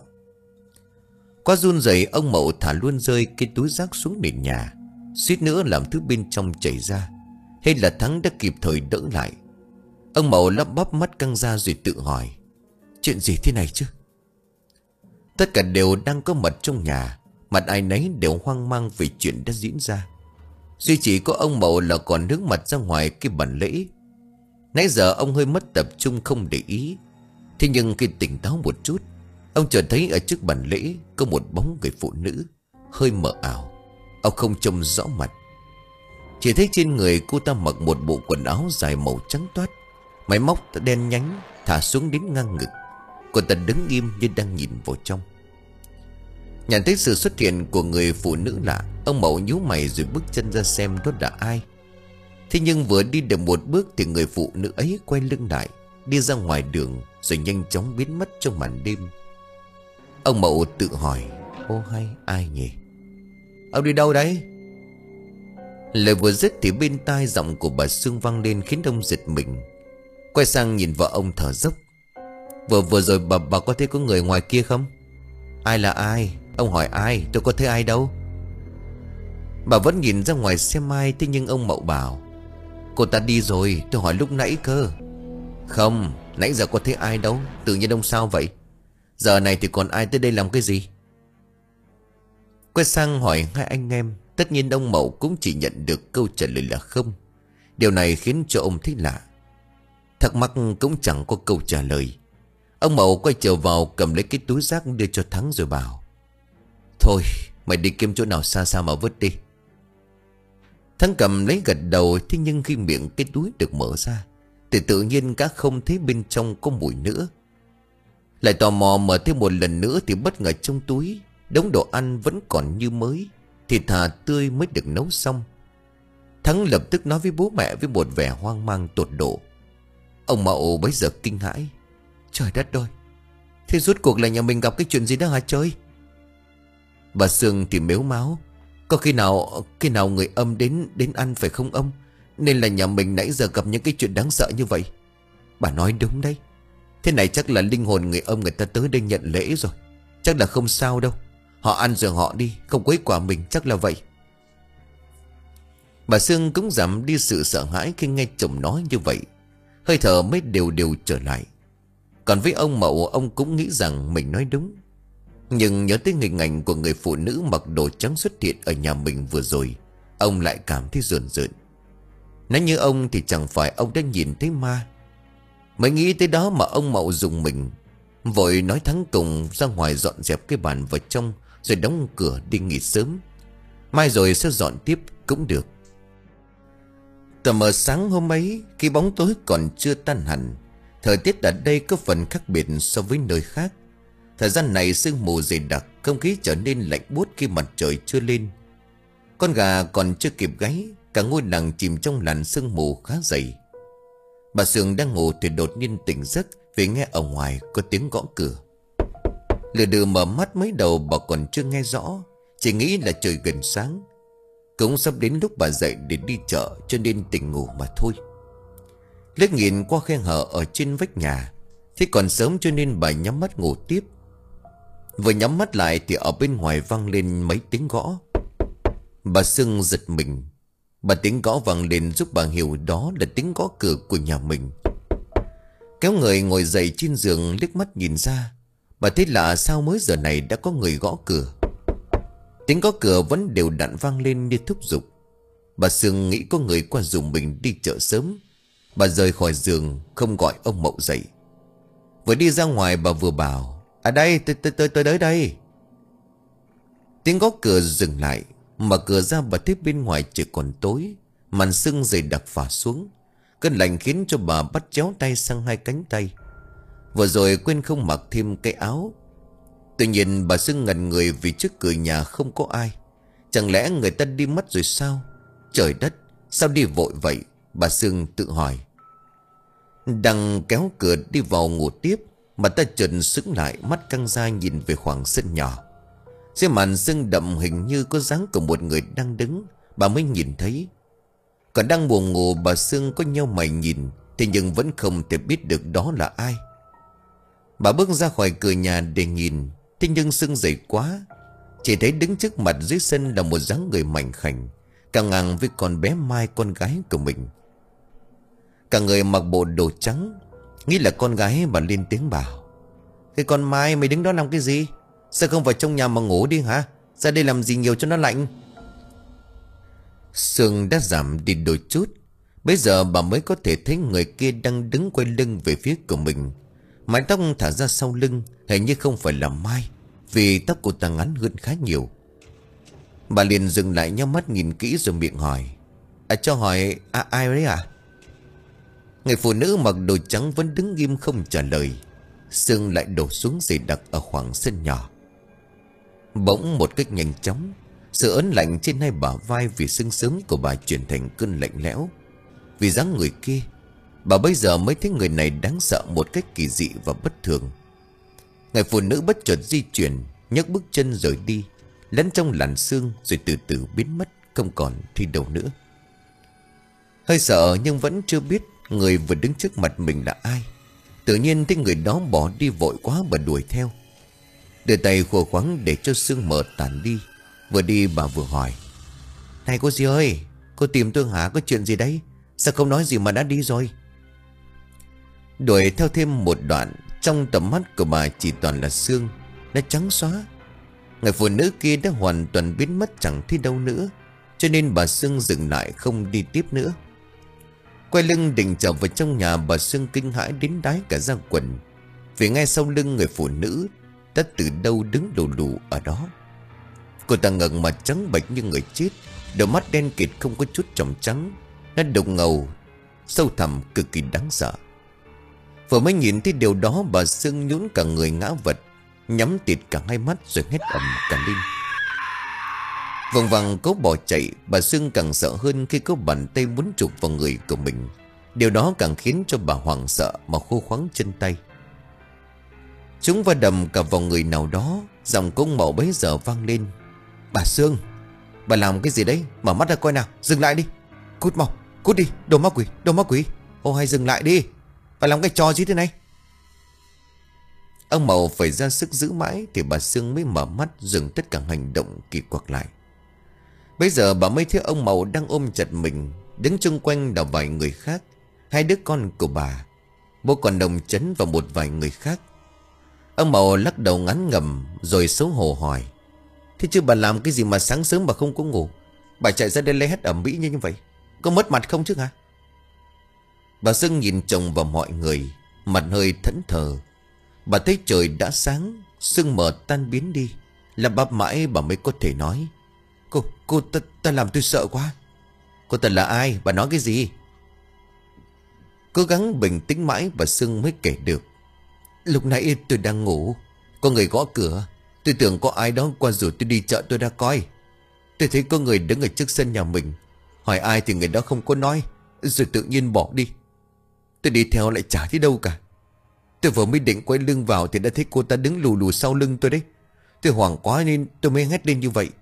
Qua run rẩy, ông Mậu thả luôn rơi cái túi rác xuống nền nhà, suýt nữa làm thứ bên trong chảy ra. Hay là Thắng đã kịp thời đỡ lại. Ông Mậu lắp bắp mắt căng ra rồi tự hỏi, chuyện gì thế này chứ? Tất cả đều đang có mặt trong nhà, mặt ai nấy đều hoang mang về chuyện đã diễn ra. Duy chỉ có ông Mậu là còn hướng mặt ra ngoài cái bàn lễ. Nãy giờ ông hơi mất tập trung không để ý. Thế nhưng khi tỉnh táo một chút, ông chợt thấy ở trước bàn lễ có một bóng người phụ nữ hơi mờ ảo. Ông không trông rõ mặt, chỉ thấy trên người cô ta mặc một bộ quần áo dài màu trắng toát, mái móc đen nhánh thả xuống đến ngang ngực. Cô ta đứng im như đang nhìn vào trong. Nhận thấy sự xuất hiện của người phụ nữ lạ, ông Mậu nhíu mày rồi bước chân ra xem đó là ai. Thế nhưng vừa đi được một bước thì người phụ nữ ấy quay lưng lại, đi ra ngoài đường rồi nhanh chóng biến mất trong màn đêm. Ông Mậu tự hỏi, ô hay ai nhỉ? Ông đi đâu đấy? Lời vừa dứt thì bên tai giọng của bà Sương vang lên khiến ông giật mình. Quay sang nhìn vợ ông thở dốc. Vừa vừa rồi bà, bà có thấy có người ngoài kia không? Ai là ai? Ông hỏi ai? Tôi có thấy ai đâu. Bà vẫn nhìn ra ngoài xem ai. Thế nhưng ông Mậu bảo, cô ta đi rồi, tôi hỏi lúc nãy cơ. Không, nãy giờ có thấy ai đâu. Tự nhiên ông sao vậy? Giờ này thì còn ai tới đây làm cái gì? Quay sang hỏi hai anh em. Tất nhiên ông Mậu cũng chỉ nhận được câu trả lời là không. Điều này khiến cho ông thấy lạ. Thắc mắc cũng chẳng có câu trả lời. Ông Mậu quay trở vào cầm lấy cái túi rác đưa cho Thắng rồi bảo, thôi mày đi kiếm chỗ nào xa xa mà vứt đi. Thắng cầm lấy gật đầu. Thế nhưng khi miệng cái túi được mở ra thì tự nhiên cả không thấy bên trong có mùi nữa. Lại tò mò mở thêm một lần nữa thì bất ngờ trong túi đống đồ ăn vẫn còn như mới, thịt thà tươi mới được nấu xong. Thắng lập tức nói với bố mẹ với một vẻ hoang mang tột độ. Ông Mậu bấy giờ kinh hãi, trời đất ơi, thế rốt cuộc là nhà mình gặp cái chuyện gì đó hả trời? Bà Sương thì mếu máo, có khi nào khi nào người âm đến đến ăn phải không ông? Nên là nhà mình nãy giờ gặp những cái chuyện đáng sợ như vậy. Bà nói đúng đấy. Thế này chắc là linh hồn người âm người ta tới đây nhận lễ rồi. Chắc là không sao đâu. Họ ăn rồi họ đi, không quấy quả mình, chắc là vậy. Bà Sương cũng giảm đi sự sợ hãi khi nghe chồng nói như vậy. Hơi thở mới đều đều trở lại. Còn với ông Mậu, ông cũng nghĩ rằng mình nói đúng. Nhưng nhớ tới hình ảnh của người phụ nữ mặc đồ trắng xuất hiện ở nhà mình vừa rồi, ông lại cảm thấy rợn rợn. Nếu như ông thì chẳng phải ông đã nhìn thấy ma. Mới nghĩ tới đó mà ông Mậu dùng mình, vội nói Thắng cùng ra ngoài dọn dẹp cái bàn vào trong, rồi đóng cửa đi nghỉ sớm. Mai rồi sẽ dọn tiếp cũng được. Tờ mờ sáng hôm ấy, khi bóng tối còn chưa tan hẳn, thời tiết ở đây có phần khác biệt so với nơi khác. Thời gian này sương mù dày đặc, không khí trở nên lạnh buốt khi mặt trời chưa lên. Con gà còn chưa kịp gáy, cả ngôi làng chìm trong làn sương mù khá dày. Bà Sương đang ngủ thì đột nhiên tỉnh giấc vì nghe ở ngoài có tiếng gõ cửa. Lừa đừ mở mắt mới đầu bà còn chưa nghe rõ, chỉ nghĩ là trời gần sáng. Cũng sắp đến lúc bà dậy để đi chợ cho nên tỉnh ngủ mà thôi. Liếc nhìn qua khe hở ở trên vách nhà, thế còn sớm cho nên bà nhắm mắt ngủ tiếp. Vừa nhắm mắt lại thì ở bên ngoài vang lên mấy tiếng gõ. Bà Sương giật mình. Bà tiếng gõ vang lên giúp bà hiểu đó là tiếng gõ cửa của nhà mình. Kéo người ngồi dậy trên giường liếc mắt nhìn ra, bà thấy lạ sao mới giờ này đã có người gõ cửa. Tiếng gõ cửa vẫn đều đặn vang lên như thúc giục. Bà Sương nghĩ có người qua dùng mình đi chợ sớm. Bà rời khỏi giường không gọi ông Mậu dậy. Vừa đi ra ngoài bà vừa bảo, à đây tôi tôi tôi tôi tới đây. Tiếng gõ cửa dừng lại. Mở cửa ra bà thấy bên ngoài chỉ còn tối, màn sương dày đặc phả xuống. Cơn lạnh khiến cho bà bắt chéo tay sang hai cánh tay. Vừa rồi quên không mặc thêm cái áo. Tuy nhiên bà Sương ngẩn người vì trước cửa nhà không có ai. Chẳng lẽ người ta đi mất rồi sao? Trời đất, sao đi vội vậy? Bà Sương tự hỏi. Đang kéo cửa đi vào ngủ tiếp mà ta chợt sững lại, mắt căng ra nhìn về khoảng sân nhỏ. Trên màn sương đậm hình như có dáng của một người đang đứng, bà mới nhìn thấy. Còn đang buồn ngủ, bà Sương có nheo mày nhìn, thế nhưng vẫn không thể biết được đó là ai. Bà bước ra khỏi cửa nhà để nhìn, thế nhưng sương dày quá. Chỉ thấy đứng trước mặt dưới sân là một dáng người mảnh khảnh, cả ngang với con bé Mai, con gái của mình. Cả người mặc bộ đồ trắng. Nghĩ là con gái, bà lên tiếng bảo: "Cái con Mai, mày đứng đó làm cái gì? Sao không vào trong nhà mà ngủ đi hả? Ra đây làm gì nhiều cho nó lạnh?" Sương đã giảm đi đôi chút. Bây giờ bà mới có thể thấy người kia đang đứng quay lưng về phía của mình. Mái tóc thả ra sau lưng, hình như không phải là Mai, vì tóc của ta ngắn hơn khá nhiều. Bà liền dừng lại, nhắm mắt nhìn kỹ rồi miệng hỏi: À cho hỏi à, ai đấy à? Người phụ nữ mặc đồ trắng vẫn đứng im không trả lời. Sương lại đổ xuống dày đặc ở khoảng sân nhỏ. Bỗng một cách nhanh chóng, sự ớn lạnh trên hai bả vai vì sưng sớm của bà chuyển thành cơn lạnh lẽo. Vì dáng người kia, bà bây giờ mới thấy người này đáng sợ một cách kỳ dị và bất thường. Người phụ nữ bất chợt di chuyển, nhấc bước chân rời đi, lẫn trong làn sương rồi từ từ biến mất, không còn thi đâu nữa. Hơi sợ nhưng vẫn chưa biết người vừa đứng trước mặt mình là ai. Tự nhiên thấy người đó bỏ đi vội quá, bà đuổi theo, đưa tay khua khoắng để cho sương mờ tàn đi. Vừa đi bà vừa hỏi: Này cô dì ơi, cô tìm tôi hả? Có chuyện gì đấy? Sao không nói gì mà đã đi rồi? Đuổi theo thêm một đoạn, trong tầm mắt của bà chỉ toàn là sương, nó trắng xóa. Người phụ nữ kia đã hoàn toàn biến mất chẳng thấy đâu nữa, cho nên bà Sương dừng lại không đi tiếp nữa. Quay lưng định trở vào trong nhà, bà Sương kinh hãi đến đái cả da quần, vì ngay sau lưng người phụ nữ đã từ đâu đứng lù lù ở đó. Cô ta ngẩng mặt trắng bệch như người chết, đôi mắt đen kịt không có chút tròng trắng, nó đục ngầu sâu thẳm cực kỳ đáng sợ. Vừa mới nhìn thấy điều đó, bà Sương nhũn cả người ngã vật, nhắm tịt cả hai mắt rồi hét ầm cả lên. Vòng vằng cố bỏ chạy, bà Sương càng sợ hơn khi có bàn tay muốn chụp vào người của mình. Điều đó càng khiến cho bà hoảng sợ mà khô khoắng chân tay. Chúng va đầm cả vào người nào đó. Giọng của ông Mậu bấy giờ vang lên: Bà Sương, bà làm cái gì đấy? Mở mắt ra coi nào, dừng lại đi. Cút mau, cút đi, đồ ma quỷ, đồ ma quỷ. Ô hay dừng lại đi, bà làm cái trò gì thế này? Ông Mậu phải ra sức giữ mãi thì bà Sương mới mở mắt, dừng tất cả hành động kỳ quặc lại. Bây giờ bà mới thấy ông Mậu đang ôm chặt mình, đứng chung quanh là vài người khác, hai đứa con của bà, bố con đồng chấn và một vài người khác. Ông Mậu lắc đầu ngán ngẩm rồi xấu hổ hỏi: Thế chứ bà làm cái gì mà sáng sớm bà không có ngủ? Bà chạy ra đây lấy hết ẩm mỹ như vậy, có mất mặt không chứ hả? Bà Sương nhìn chồng và mọi người, mặt hơi thẫn thờ. Bà thấy trời đã sáng, sương mờ tan biến đi, là bắp mãi bà mới có thể nói: Cô, cô ta, ta làm tôi sợ quá. Cô ta là ai? Bà nói cái gì? Cố gắng bình tĩnh mãi bà Sương mới kể được: Lúc nãy tôi đang ngủ, có người gõ cửa. Tôi tưởng có ai đó qua rủ tôi đi chợ, tôi đã coi. Tôi thấy có người đứng ở trước sân nhà mình, hỏi ai thì người đó không có nói, rồi tự nhiên bỏ đi. Tôi đi theo lại chả thấy đâu cả. Tôi vừa mới định quay lưng vào thì đã thấy cô ta đứng lù lù sau lưng tôi đấy. Tôi hoảng quá nên tôi mới hét lên như vậy.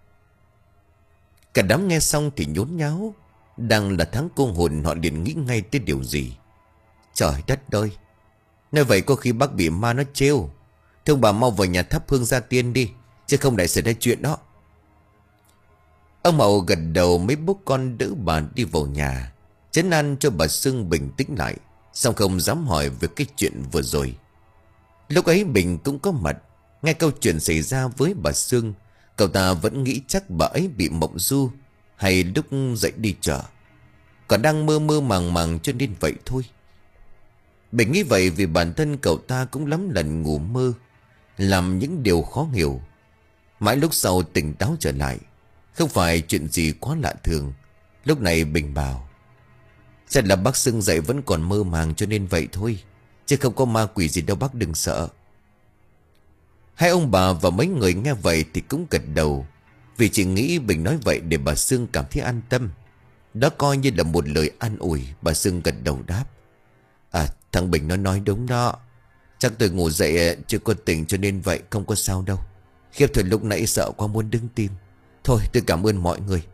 Cả đám nghe xong thì nhốn nháo. Đang là tháng cô hồn, họ liền nghĩ ngay tới điều gì. Trời đất ơi, nói vậy có khi bác bị ma nó trêu. Thưa bà mau vào nhà thắp hương gia tiên đi, chứ không lại xảy ra chuyện đó. Ông Mậu gật đầu, mấy bố con đỡ bà đi vào nhà, trấn an cho bà Sương bình tĩnh lại, xong không dám hỏi về cái chuyện vừa rồi. Lúc ấy Bình cũng có mặt, nghe câu chuyện xảy ra với bà Sương. Cậu ta vẫn nghĩ chắc bà ấy bị mộng du, hay lúc dậy đi chợ, còn đang mơ mơ màng màng cho nên vậy thôi. Bình nghĩ vậy vì bản thân cậu ta cũng lắm lần ngủ mơ, làm những điều khó hiểu. Mãi lúc sau tỉnh táo trở lại, không phải chuyện gì quá lạ thường. Lúc này Bình bảo: Chắc là bác Sương dậy vẫn còn mơ màng cho nên vậy thôi, chứ không có ma quỷ gì đâu bác đừng sợ. Hai ông bà và mấy người nghe vậy thì cũng gật đầu, vì chỉ nghĩ Bình nói vậy để bà Sương cảm thấy an tâm. Đó coi như là một lời an ủi. Bà Sương gật đầu đáp: À, thằng Bình nó nói đúng đó. Chắc tôi ngủ dậy chưa có tỉnh cho nên vậy, không có sao đâu. Khiếp thôi, lúc nãy sợ quá muốn đứng tim. Thôi tôi cảm ơn mọi người.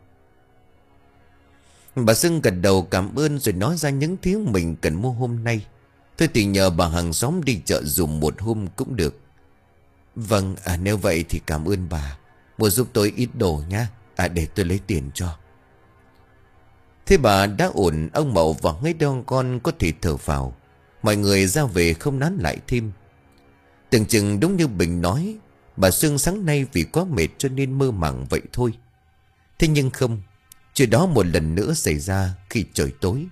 Bà Sưng gật đầu cảm ơn rồi nói ra những thứ mình cần mua hôm nay. Thôi thì nhờ bà hàng xóm đi chợ dùm một hôm cũng được. Vâng, à, nếu vậy thì cảm ơn bà. Mua giúp tôi ít đồ nhá. À, để tôi lấy tiền cho. Thế bà đã ổn, ông Mậu và ngay đeo con có thể thở vào. Mọi người ra về không nán lại thêm. Tưởng chừng đúng như Bình nói, bà Sương sáng nay vì quá mệt cho nên mơ màng vậy thôi. Thế nhưng không, chuyện đó một lần nữa xảy ra khi trời tối.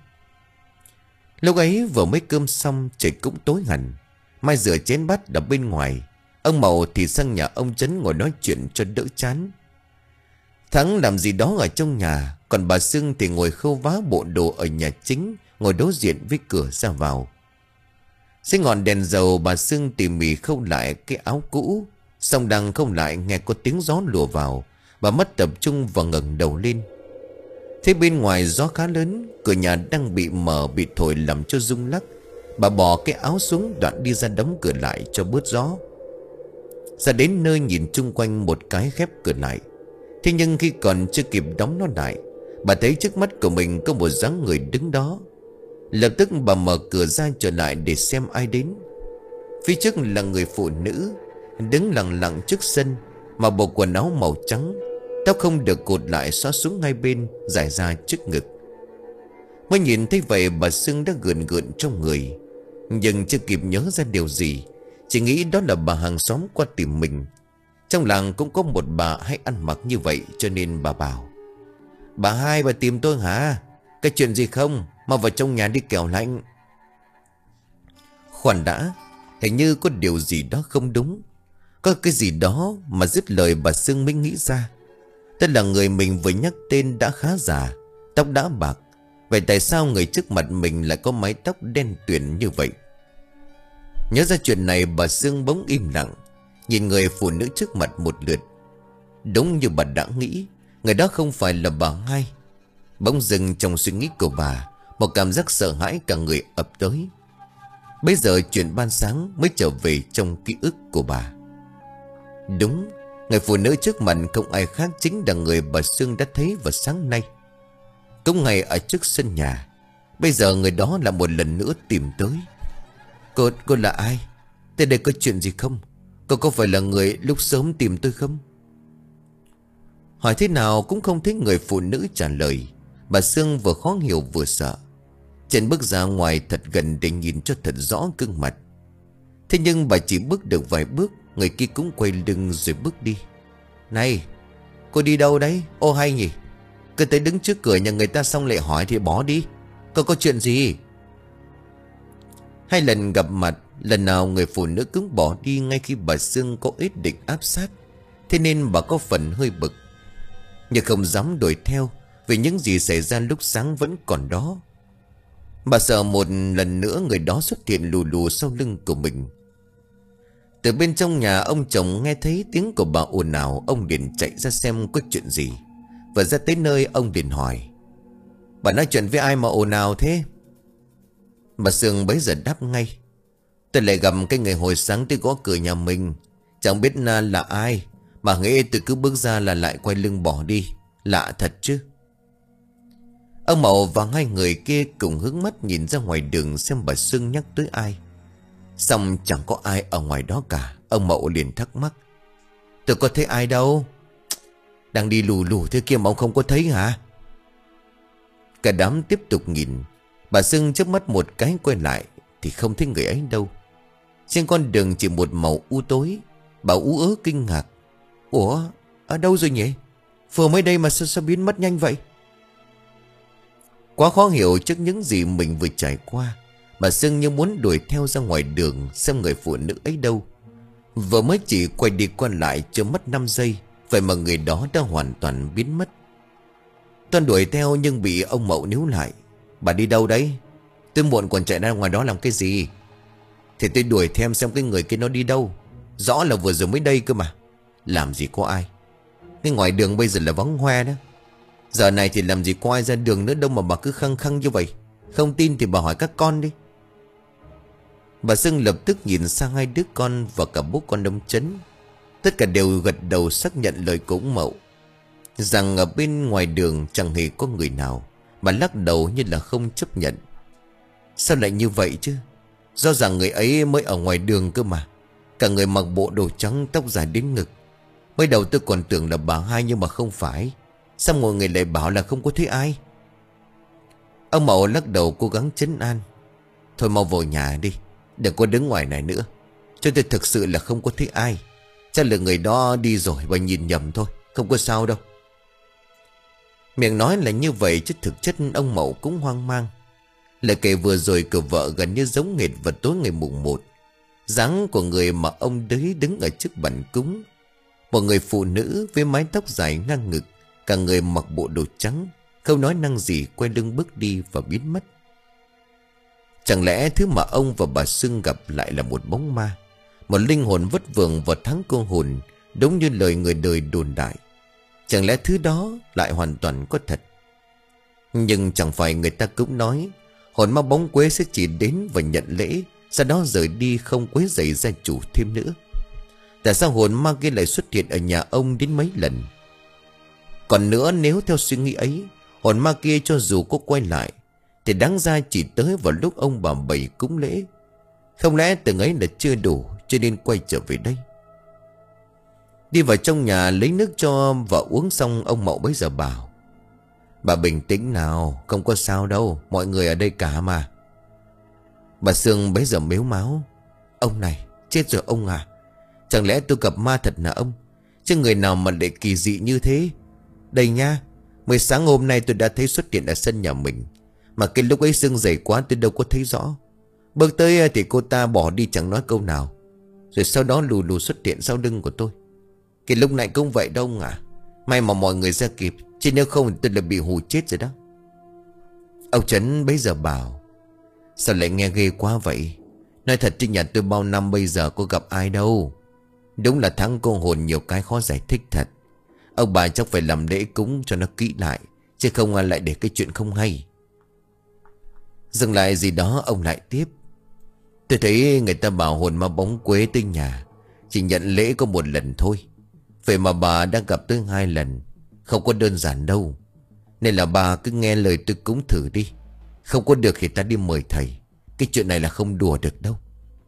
Lúc ấy vừa mới cơm xong, trời cũng tối hẳn. Mai rửa chén bát ở bên ngoài, ông Mậu thì sang nhà ông Trấn ngồi nói chuyện cho đỡ chán. Thắng làm gì đó ở trong nhà, còn bà Sương thì ngồi khâu vá bộ đồ ở nhà chính, ngồi đối diện với cửa ra vào. Dưới ngọn đèn dầu, bà Sương tỉ mỉ khâu lại cái áo cũ. Xong đang không lại nghe có tiếng gió lùa vào, bà mất tập trung và ngẩng đầu lên. Thế bên ngoài gió khá lớn, cửa nhà đang bị mở bị thổi làm cho rung lắc. Bà bỏ cái áo xuống, đoạn đi ra đóng cửa lại cho bớt gió. Ra đến nơi nhìn chung quanh một cái khép cửa lại. Thế nhưng khi còn chưa kịp đóng nó lại, bà thấy trước mắt của mình có một dáng người đứng đó. Lập tức bà mở cửa ra trở lại để xem ai đến. Phía trước là người phụ nữ đứng lặng lặng trước sân, mà bộ quần áo màu trắng, tóc không được cột lại xõa xuống hai bên, rải ra trước ngực. Mới nhìn thấy vậy, bà Sương đã gườn gượn trong người, nhưng chưa kịp nhớ ra điều gì, chỉ nghĩ đó là bà hàng xóm qua tìm mình. Trong làng cũng có một bà hay ăn mặc như vậy, cho nên bà bảo: "Bà hai, bà tìm tôi hả? Cái chuyện gì không? Mau vào trong nhà đi kẻo lạnh." Khoan đã, hình như có điều gì đó không đúng. Có cái gì đó mà dứt lời bà Sương mới nghĩ ra. Tức là người mình vừa nhắc tên đã khá già, tóc đã bạc. Vậy tại sao người trước mặt mình lại có mái tóc đen tuyền như vậy? Nhớ ra chuyện này, bà Sương bỗng im lặng, nhìn người phụ nữ trước mặt một lượt. Đúng như bà đã nghĩ, người đó không phải là bà hai. Bỗng dưng trong suy nghĩ của bà, một cảm giác sợ hãi cả người ập tới. Bây giờ chuyện ban sáng mới trở về trong ký ức của bà. Đúng, người phụ nữ trước mặt không ai khác chính là người bà Sương đã thấy vào sáng nay, cũng ngay ở trước sân nhà. Bây giờ người đó là một lần nữa tìm tới. Cô, cô là ai? Tới đây có chuyện gì không? Cô có phải là người lúc sớm tìm tôi không? Hỏi thế nào cũng không thấy người phụ nữ trả lời. Bà Sương vừa khó hiểu vừa sợ. Chân bước ra ngoài thật gần để nhìn cho thật rõ gương mặt. Thế nhưng bà chỉ bước được vài bước, người kia cũng quay lưng rồi bước đi. Này, cô đi đâu đấy? Ô hay nhỉ, cứ tới đứng trước cửa nhà người ta xong lại hỏi thì bỏ đi. Cô có chuyện gì? Hai lần gặp mặt, lần nào người phụ nữ cũng bỏ đi ngay khi bà Sương có ý định áp sát. Thế nên bà có phần hơi bực, nhưng không dám đuổi theo, vì những gì xảy ra lúc sáng vẫn còn đó. Bà sợ một lần nữa người đó xuất hiện lù lù sau lưng của mình. Từ bên trong nhà, ông chồng nghe thấy tiếng của bà ồn ào, ông liền chạy ra xem có chuyện gì. Và ra tới nơi, ông liền hỏi: "Bà nói chuyện với ai mà ồn ào thế?" Bà Sương bấy giờ đáp ngay: "Tôi lại gặp cái người hồi sáng tới gõ cửa nhà mình, chẳng biết là ai, mà nghĩ tôi cứ bước ra là lại quay lưng bỏ đi. Lạ thật chứ." Ông Mậu và hai người kia cùng hướng mắt nhìn ra ngoài đường xem bà Sương nhắc tới ai. Xong chẳng có ai ở ngoài đó cả. Ông Mậu liền thắc mắc: "Tôi có thấy ai đâu. Đang đi lù lù thế kia mà ông không có thấy hả?" Cả đám tiếp tục nhìn. Bà Sương chớp mắt một cái quay lại thì không thấy người ấy đâu. Trên con đường chỉ một màu u tối. Bà ú ớ kinh ngạc: "Ủa, ở đâu rồi nhỉ? Vừa mới đây mà sao, sao biến mất nhanh vậy?" Quá khó hiểu trước những gì mình vừa trải qua, bà Sương như muốn đuổi theo ra ngoài đường xem người phụ nữ ấy đâu. Vừa mới chỉ quay đi qua lại chưa mất năm giây, vậy mà người đó đã hoàn toàn biến mất. Toàn đuổi theo nhưng bị ông Mậu níu lại: "Bà đi đâu đấy? Tôi muộn còn chạy ra ngoài đó làm cái gì?" "Thì tôi đuổi theo xem cái người kia nó đi đâu. Rõ là vừa rồi mới đây cơ mà. Làm gì có ai. Cái ngoài đường bây giờ là vắng hoe đó. Giờ này thì làm gì có ai ra đường nữa đâu mà bà cứ khăng khăng như vậy. Không tin thì bà hỏi các con đi." Bà Sương lập tức nhìn sang hai đứa con và cả bố con ông Trấn. Tất cả đều gật đầu xác nhận lời của ông Mậu, rằng ở bên ngoài đường chẳng hề có người nào, mà lắc đầu như là không chấp nhận. Sao lại như vậy chứ? Do rằng người ấy mới ở ngoài đường cơ mà. Cả người mặc bộ đồ trắng, tóc dài đến ngực. Mới đầu tôi còn tưởng là bà hai nhưng mà không phải. Sao mọi người lại bảo là không có thấy ai? Ông Mậu lắc đầu cố gắng trấn an. Thôi mau vào nhà đi, đừng có đứng ngoài này nữa. Cho tôi thực sự là không có thấy ai. Chắc là người đó đi rồi và nhìn nhầm thôi, không có sao đâu. Miệng nói là như vậy chứ thực chất ông Mậu cũng hoang mang. Lời kể vừa rồi của vợ gần như giống nghệt vào tối ngày mùng một. Dáng của người mà ông đấy đứng ở trước bàn cúng. Một người phụ nữ với mái tóc dài ngang ngực, cả người mặc bộ đồ trắng, không nói năng gì quay lưng bước đi và biến mất. Chẳng lẽ thứ mà ông và bà Sưng gặp lại là một bóng ma, một linh hồn vất vưởng vào tháng cô hồn, đúng như lời người đời đồn đại? Chẳng lẽ thứ đó lại hoàn toàn có thật? Nhưng chẳng phải người ta cũng nói hồn ma bóng quế sẽ chỉ đến và nhận lễ, sau đó rời đi không quấy rầy gia chủ thêm nữa. Tại sao hồn ma kia lại xuất hiện ở nhà ông đến mấy lần? Còn nữa, nếu theo suy nghĩ ấy, hồn ma kia cho dù có quay lại thì đáng ra chỉ tới vào lúc ông bà Bảy cúng lễ. Không lẽ từng ấy là chưa đủ cho nên quay trở về đây? Đi vào trong nhà lấy nước cho vợ uống xong, ông Mậu bấy giờ bảo: Bà bình tĩnh nào, không có sao đâu, mọi người ở đây cả mà. Bà Sương bấy giờ mếu máo: Ông này, chết rồi ông à. Chẳng lẽ tôi gặp ma thật hả ông? Chứ người nào mà lại kỳ dị như thế. Đây nha, mới sáng hôm nay tôi đã thấy xuất hiện ở sân nhà mình. Mà cái lúc ấy sương dày quá tôi đâu có thấy rõ. Bước tới thì cô ta bỏ đi chẳng nói câu nào, rồi sau đó lù lù xuất hiện sau lưng của tôi. Cái lúc này cũng vậy đâu ông à. May mà mọi người ra kịp, chứ nếu không thì tôi là bị hù chết rồi đó. Ông Trấn bấy giờ bảo: Sao lại nghe ghê quá vậy? Nói thật chứ nhà tôi bao năm bây giờ có gặp ai đâu. Đúng là tháng cô hồn nhiều cái khó giải thích thật. Ông bà chắc phải làm lễ cúng cho nó kỹ lại, chứ không ai lại để cái chuyện không hay. Dừng lại gì đó ông lại tiếp: Tôi thấy người ta bảo hồn ma bóng quế tới nhà chỉ nhận lễ có một lần thôi. Vậy mà bà đã gặp tới hai lần, không có đơn giản đâu. Nên là bà cứ nghe lời tôi cúng thử đi. Không có được thì ta đi mời thầy. Cái chuyện này là không đùa được đâu.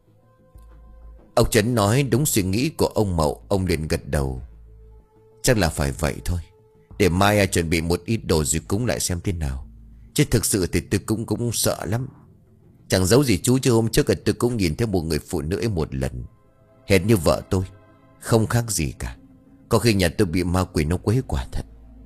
Ông Trấn nói đúng suy nghĩ của ông Mậu. Ông liền gật đầu: Chắc là phải vậy thôi. Để mai chuẩn bị một ít đồ rồi cúng lại xem thế nào. Chứ thực sự thì tôi cũng cũng sợ lắm. Chẳng giấu gì chú, chứ hôm trước tôi cũng nhìn thấy một người phụ nữ ấy một lần, hệt như vợ tôi, không khác gì cả. Có khi nhà tôi bị ma quỷ nó quấy quả thật.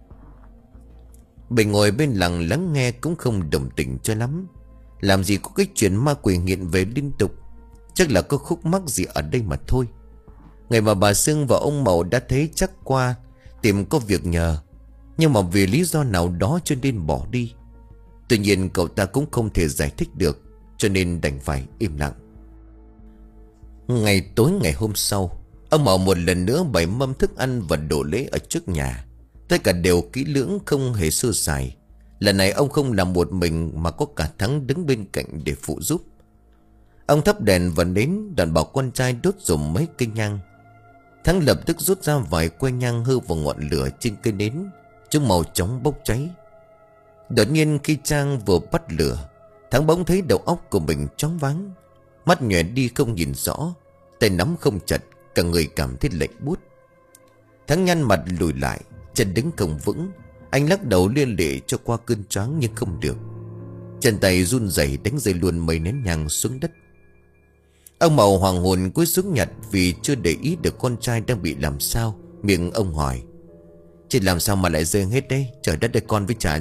Bình ngồi bên lặng lắng nghe cũng không đồng tình cho lắm. Làm gì có cái chuyện ma quỷ nghiện về liên tục. Chắc là có khúc mắc gì ở đây mà thôi. Ngày mà bà Sương và ông Mậu đã thấy chắc qua tìm có việc nhờ, nhưng mà vì lý do nào đó cho nên bỏ đi. Tuy nhiên cậu ta cũng không thể giải thích được, cho nên đành phải im lặng. Ngày tối ngày hôm sau, ông Mậu một lần nữa bày mâm thức ăn và đồ lễ ở trước nhà. Tất cả đều kỹ lưỡng, không hề sơ sài. Lần này ông không làm một mình mà có cả Thắng đứng bên cạnh để phụ giúp. Ông thắp đèn và nến, đoạn bảo con trai đốt dùm mấy cây nhang. Thắng lập tức rút ra vài que nhang hư vào ngọn lửa trên cây nến. Chúng màu chóng bốc cháy. Đột nhiên khi Trang vừa bắt lửa, Thắng bỗng thấy đầu óc của mình choáng váng. Mắt nhòe đi không nhìn rõ, tay nắm không chặt, cả người cảm thấy lạnh buốt. Thắng nhăn mặt lùi lại, chân đứng không vững. Anh lắc đầu liên lệ cho qua cơn choáng nhưng không được. Chân tay run rẩy đánh rơi luôn mấy nén nhang xuống đất. Ông Mậu hoàng hồn cúi xuống nhặt vì chưa để ý được con trai đang bị làm sao. Miệng ông hỏi: Chị làm sao mà lại rơi hết đấy? Trời đất ơi, con với cha.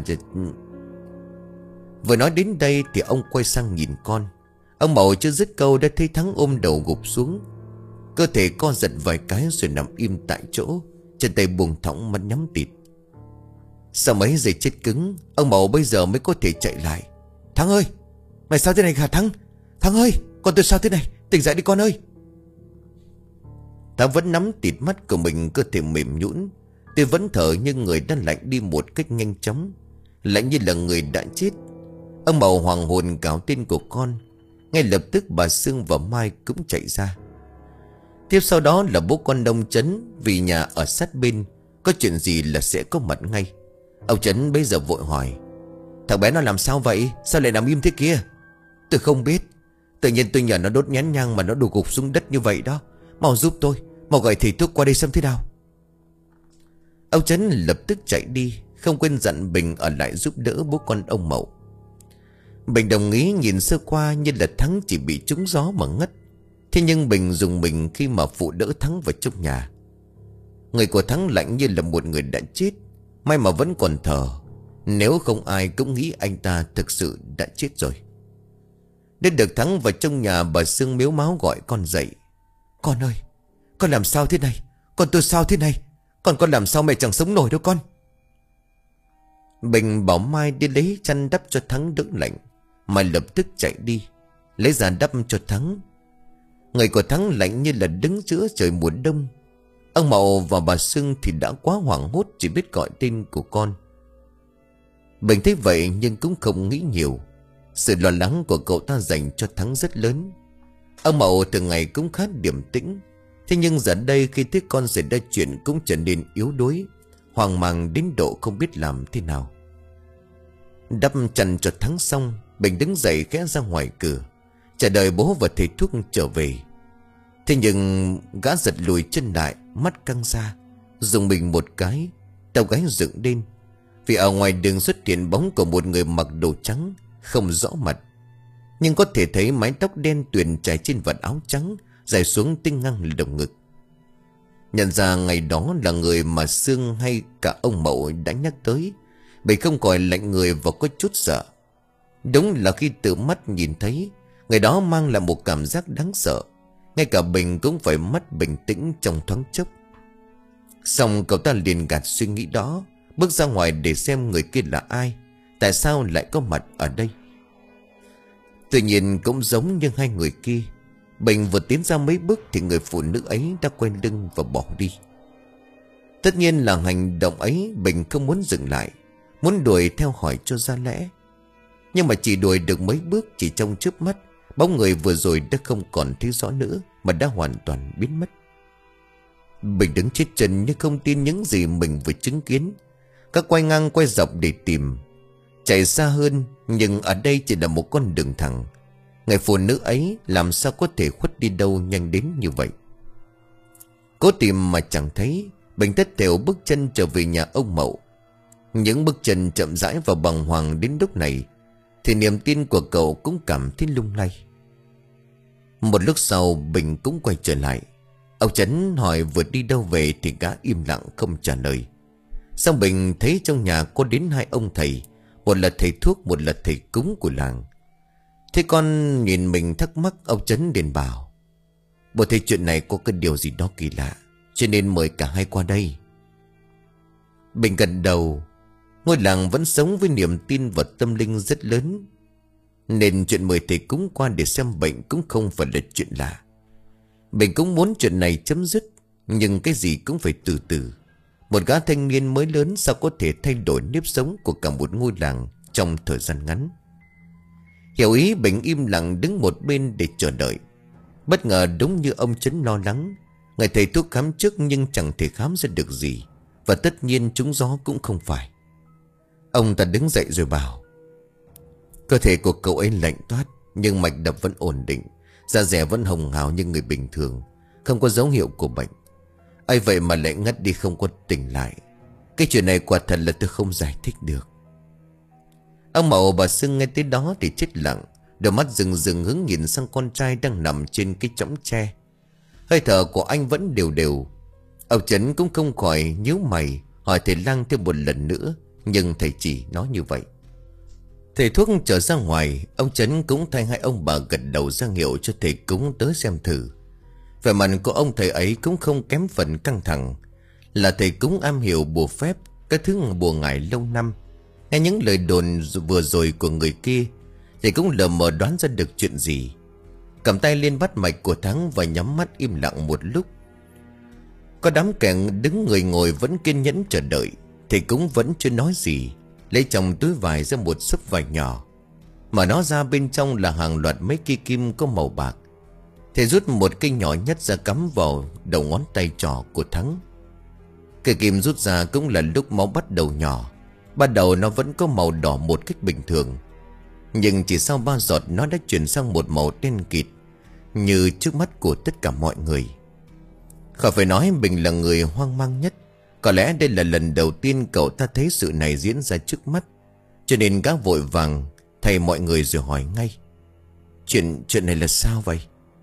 Vừa nói đến đây thì ông quay sang nhìn con. Ông Mậu chưa dứt câu đã thấy Thắng ôm đầu gục xuống. Cơ thể co giật vài cái rồi nằm im tại chỗ, chân tay buông thõng, mắt nhắm tịt. Sau mấy giây chết cứng, ông Mậu bây giờ mới có thể chạy lại. Thắng ơi, mày sao thế này hả Thắng? Thắng ơi, con tôi sao thế này? Tỉnh dậy đi con ơi. Thắng vẫn nắm tịt mắt của mình, cơ thể mềm nhũn. Tôi vẫn thở nhưng người đã lạnh đi một cách nhanh chóng, lạnh như là người đã chết. Ông Mậu hoàng hồn gào tên của con. Ngay lập tức bà Sương và Mai cũng chạy ra. Tiếp sau đó là bố con ông Trấn, vì nhà ở sát bên, có chuyện gì là sẽ có mặt ngay. Ông Trấn bây giờ vội hỏi: thằng bé nó làm sao vậy? Sao lại nằm im thế kia? Tôi không biết. Tự nhiên tôi nhờ nó đốt nhén nhang mà nó đổ gục xuống đất như vậy đó. Mau giúp tôi, mau gọi thầy thuốc qua đây xem thế nào. Ông Trấn lập tức chạy đi, không quên dặn Bình ở lại giúp đỡ bố con ông Mậu. Bình đồng ý, nhìn sơ qua như là Thắng chỉ bị trúng gió mà ngất. Thế nhưng Bình dùng mình khi mà phụ đỡ Thắng vào trong nhà. Người của Thắng lạnh như là một người đã chết, may mà vẫn còn thở. Nếu không ai cũng nghĩ anh ta thực sự đã chết rồi. Đến được Thắng vào trong nhà, bà Sương mếu máo gọi con dậy: con ơi, con làm sao thế này? Con tôi sao thế này? Con con làm sao mẹ chẳng sống nổi đâu con. Bình bảo Mai đi lấy chăn đắp cho Thắng đỡ lạnh. Mai lập tức chạy đi lấy ra đắp cho Thắng. Người của Thắng lạnh như là đứng giữa trời mùa đông. Ông Mậu và bà Sương thì đã quá hoảng hốt, chỉ biết gọi tên của con. Bình thấy vậy nhưng cũng không nghĩ nhiều. Sự lo lắng của cậu ta dành cho Thắng rất lớn. Ông Mậu thường ngày cũng khá điềm tĩnh, thế nhưng giờ đây khi thấy con xảy ra chuyện cũng trở nên yếu đuối, hoang mang đến độ không biết làm thế nào. Đắp chăn cho Thắng xong, Bình đứng dậy ghé ra ngoài cửa, chờ đợi bố và thầy thuốc trở về. Thế nhưng gã giật lùi chân lại, mắt căng ra, dùng mình một cái, đầu gáy dựng lên. Vì ở ngoài đường xuất hiện bóng của một người mặc đồ trắng, không rõ mặt, nhưng có thể thấy mái tóc đen tuyền trải trên vạt áo trắng dài xuống tinh ngang lồng ngực. Nhận ra ngày đó là người mà Sương hay cả ông Mậu đã nhắc tới, Bình không khỏi lạnh người và có chút sợ. Đúng là khi tự mắt nhìn thấy, người đó mang lại một cảm giác đáng sợ. Ngay cả Bình cũng phải mất bình tĩnh trong thoáng chốc. Xong cậu ta liền gạt suy nghĩ đó, bước ra ngoài để xem người kia là ai, tại sao lại có mặt ở đây. Tuy nhiên cũng giống như hai người kia, Bình vừa tiến ra mấy bước thì người phụ nữ ấy đã quay lưng và bỏ đi. Tất nhiên là hành động ấy Bình không muốn dừng lại, muốn đuổi theo hỏi cho ra lẽ. Nhưng mà chỉ đuổi được mấy bước, chỉ trong chớp mắt, bóng người vừa rồi đã không còn thấy rõ nữa, mà đã hoàn toàn biến mất. Bình đứng chết chân nhưng không tin những gì mình vừa chứng kiến. Các quay ngang quay dọc để tìm, chạy xa hơn, nhưng ở đây chỉ là một con đường thẳng. Người phụ nữ ấy làm sao có thể khuất đi đâu nhanh đến như vậy. Cố tìm mà chẳng thấy, Bình tất thểu bước chân trở về nhà ông Mậu. Những bước chân chậm rãi và bàng hoàng đến lúc này thì niềm tin của cậu cũng cảm thấy lung lay. Một lúc sau Bình cũng quay trở lại. Ông Trấn hỏi vừa đi đâu về thì gã im lặng không trả lời. Xong Bình thấy trong nhà có đến hai ông thầy, một là thầy thuốc, một là thầy cúng của làng. Thế con nhìn mình thắc mắc, ông Trấn liền bảo: bộ thầy chuyện này có cái điều gì đó kỳ lạ, cho nên mời cả hai qua đây. Bình gật đầu. Ngôi làng vẫn sống với niềm tin và tâm linh rất lớn, nên chuyện mời thầy cúng qua để xem bệnh cũng không phải là chuyện lạ. Bình cũng muốn chuyện này chấm dứt, nhưng cái gì cũng phải từ từ. Một gã thanh niên mới lớn sao có thể thay đổi nếp sống của cả một ngôi làng trong thời gian ngắn. Hiểu ý, Bình im lặng đứng một bên để chờ đợi. Bất ngờ đúng như ông Trấn lo lắng, người thầy thuốc khám trước nhưng chẳng thể khám ra được gì, và tất nhiên trúng gió cũng không phải. Ông ta đứng dậy rồi bảo: cơ thể của cậu ấy lạnh toát, nhưng mạch đập vẫn ổn định, da dẻ vẫn hồng hào như người bình thường, không có dấu hiệu của bệnh. Ai vậy mà lại ngất đi không có tỉnh lại. Cái chuyện này quả thật là tôi không giải thích được. Ông Mậu bà Sương nghe tới đó thì chết lặng, đôi mắt rừng rừng hướng nhìn sang con trai đang nằm trên cái chõng tre. Hơi thở của anh vẫn đều đều. Ông Trấn cũng không khỏi nhíu mày hỏi thầy lang thêm một lần nữa, nhưng thầy chỉ nói như vậy. Thầy thuốc trở ra ngoài, ông Trấn cũng thay hai ông bà gật đầu ra hiệu cho thầy cúng tới xem thử. Vẻ mặt của ông thầy ấy cũng không kém phần căng thẳng. Là thầy cúng am hiểu bùa phép, cái thứ bùa ngải lâu năm. Nghe những lời đồn vừa rồi của người kia, thầy cũng lờ mờ đoán ra được chuyện gì. Cầm tay lên bắt mạch của Thắng và nhắm mắt im lặng một lúc. Có đám kẻ đứng người ngồi vẫn kiên nhẫn chờ đợi. Thầy cũng vẫn chưa nói gì, lấy trong túi vải ra một xấp vải nhỏ, mà nó ra bên trong là hàng loạt mấy cây kim có màu bạc. Thầy rút một cây nhỏ nhất ra cắm vào đầu ngón tay trỏ của Thắng. Cây kim rút ra cũng là lúc máu bắt đầu nhỏ. Ban đầu nó vẫn có màu đỏ một cách bình thường, nhưng chỉ sau ba giọt nó đã chuyển sang một màu đen kịt, như trước mắt của tất cả mọi người. Khỏi phải nói Bình là người hoang mang nhất. Có lẽ đây là lần đầu tiên cậu ta thấy sự này diễn ra trước mắt, cho nên gã vội vàng thầy mọi người rồi hỏi ngay: Chuyện chuyện này là sao vậy?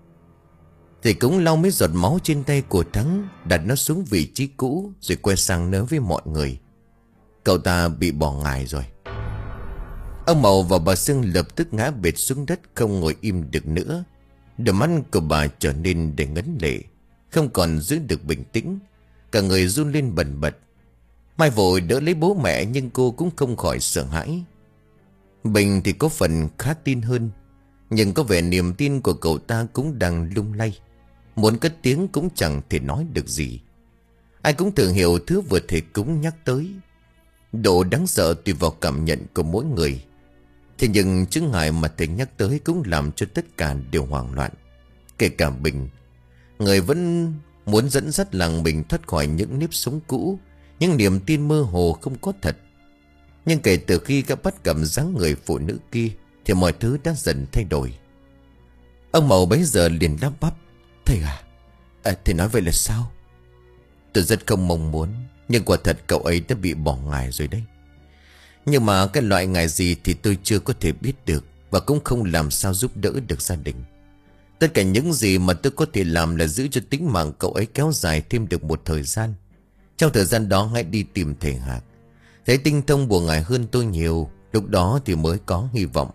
Thì cũng lau mấy giọt máu trên tay của Thắng, đặt nó xuống vị trí cũ, rồi quay sang nói với mọi người: Cậu ta bị bỏ ngài rồi. Ông Mậu và bà Sương lập tức ngã bệt xuống đất, không ngồi im được nữa. Đôi mắt của bà trở nên để ngấn lệ, không còn giữ được bình tĩnh, cả người run lên bần bật. Mai vội đỡ lấy bố mẹ, nhưng cô cũng không khỏi sợ hãi. Bình thì có phần khá tin hơn, nhưng có vẻ niềm tin của cậu ta cũng đang lung lay. Muốn cất tiếng cũng chẳng thể nói được gì. Ai cũng thường hiểu thứ vừa thầy cúng nhắc tới. Độ đáng sợ tùy vào cảm nhận của mỗi người. Thế nhưng chữ ngại mà thầy nhắc tới cũng làm cho tất cả đều hoảng loạn, kể cả Bình. Người vẫn muốn dẫn dắt làng mình thoát khỏi những nếp sống cũ, những niềm tin mơ hồ không có thật. Nhưng kể từ khi các bắt gặp dáng người phụ nữ kia thì mọi thứ đã dần thay đổi. Ông Mậu bấy giờ liền đáp bắp: Thầy à, à thầy nói vậy là sao? Tôi rất không mong muốn, nhưng quả thật cậu ấy đã bị bỏ ngài rồi đấy. Nhưng mà cái loại ngài gì thì tôi chưa có thể biết được, và cũng không làm sao giúp đỡ được gia đình. Tất cả những gì mà tôi có thể làm là giữ cho tính mạng cậu ấy kéo dài thêm được một thời gian. Trong thời gian đó hãy đi tìm thầy Hạc. Thầy tinh thông của ngài hơn tôi nhiều, lúc đó thì mới có hy vọng.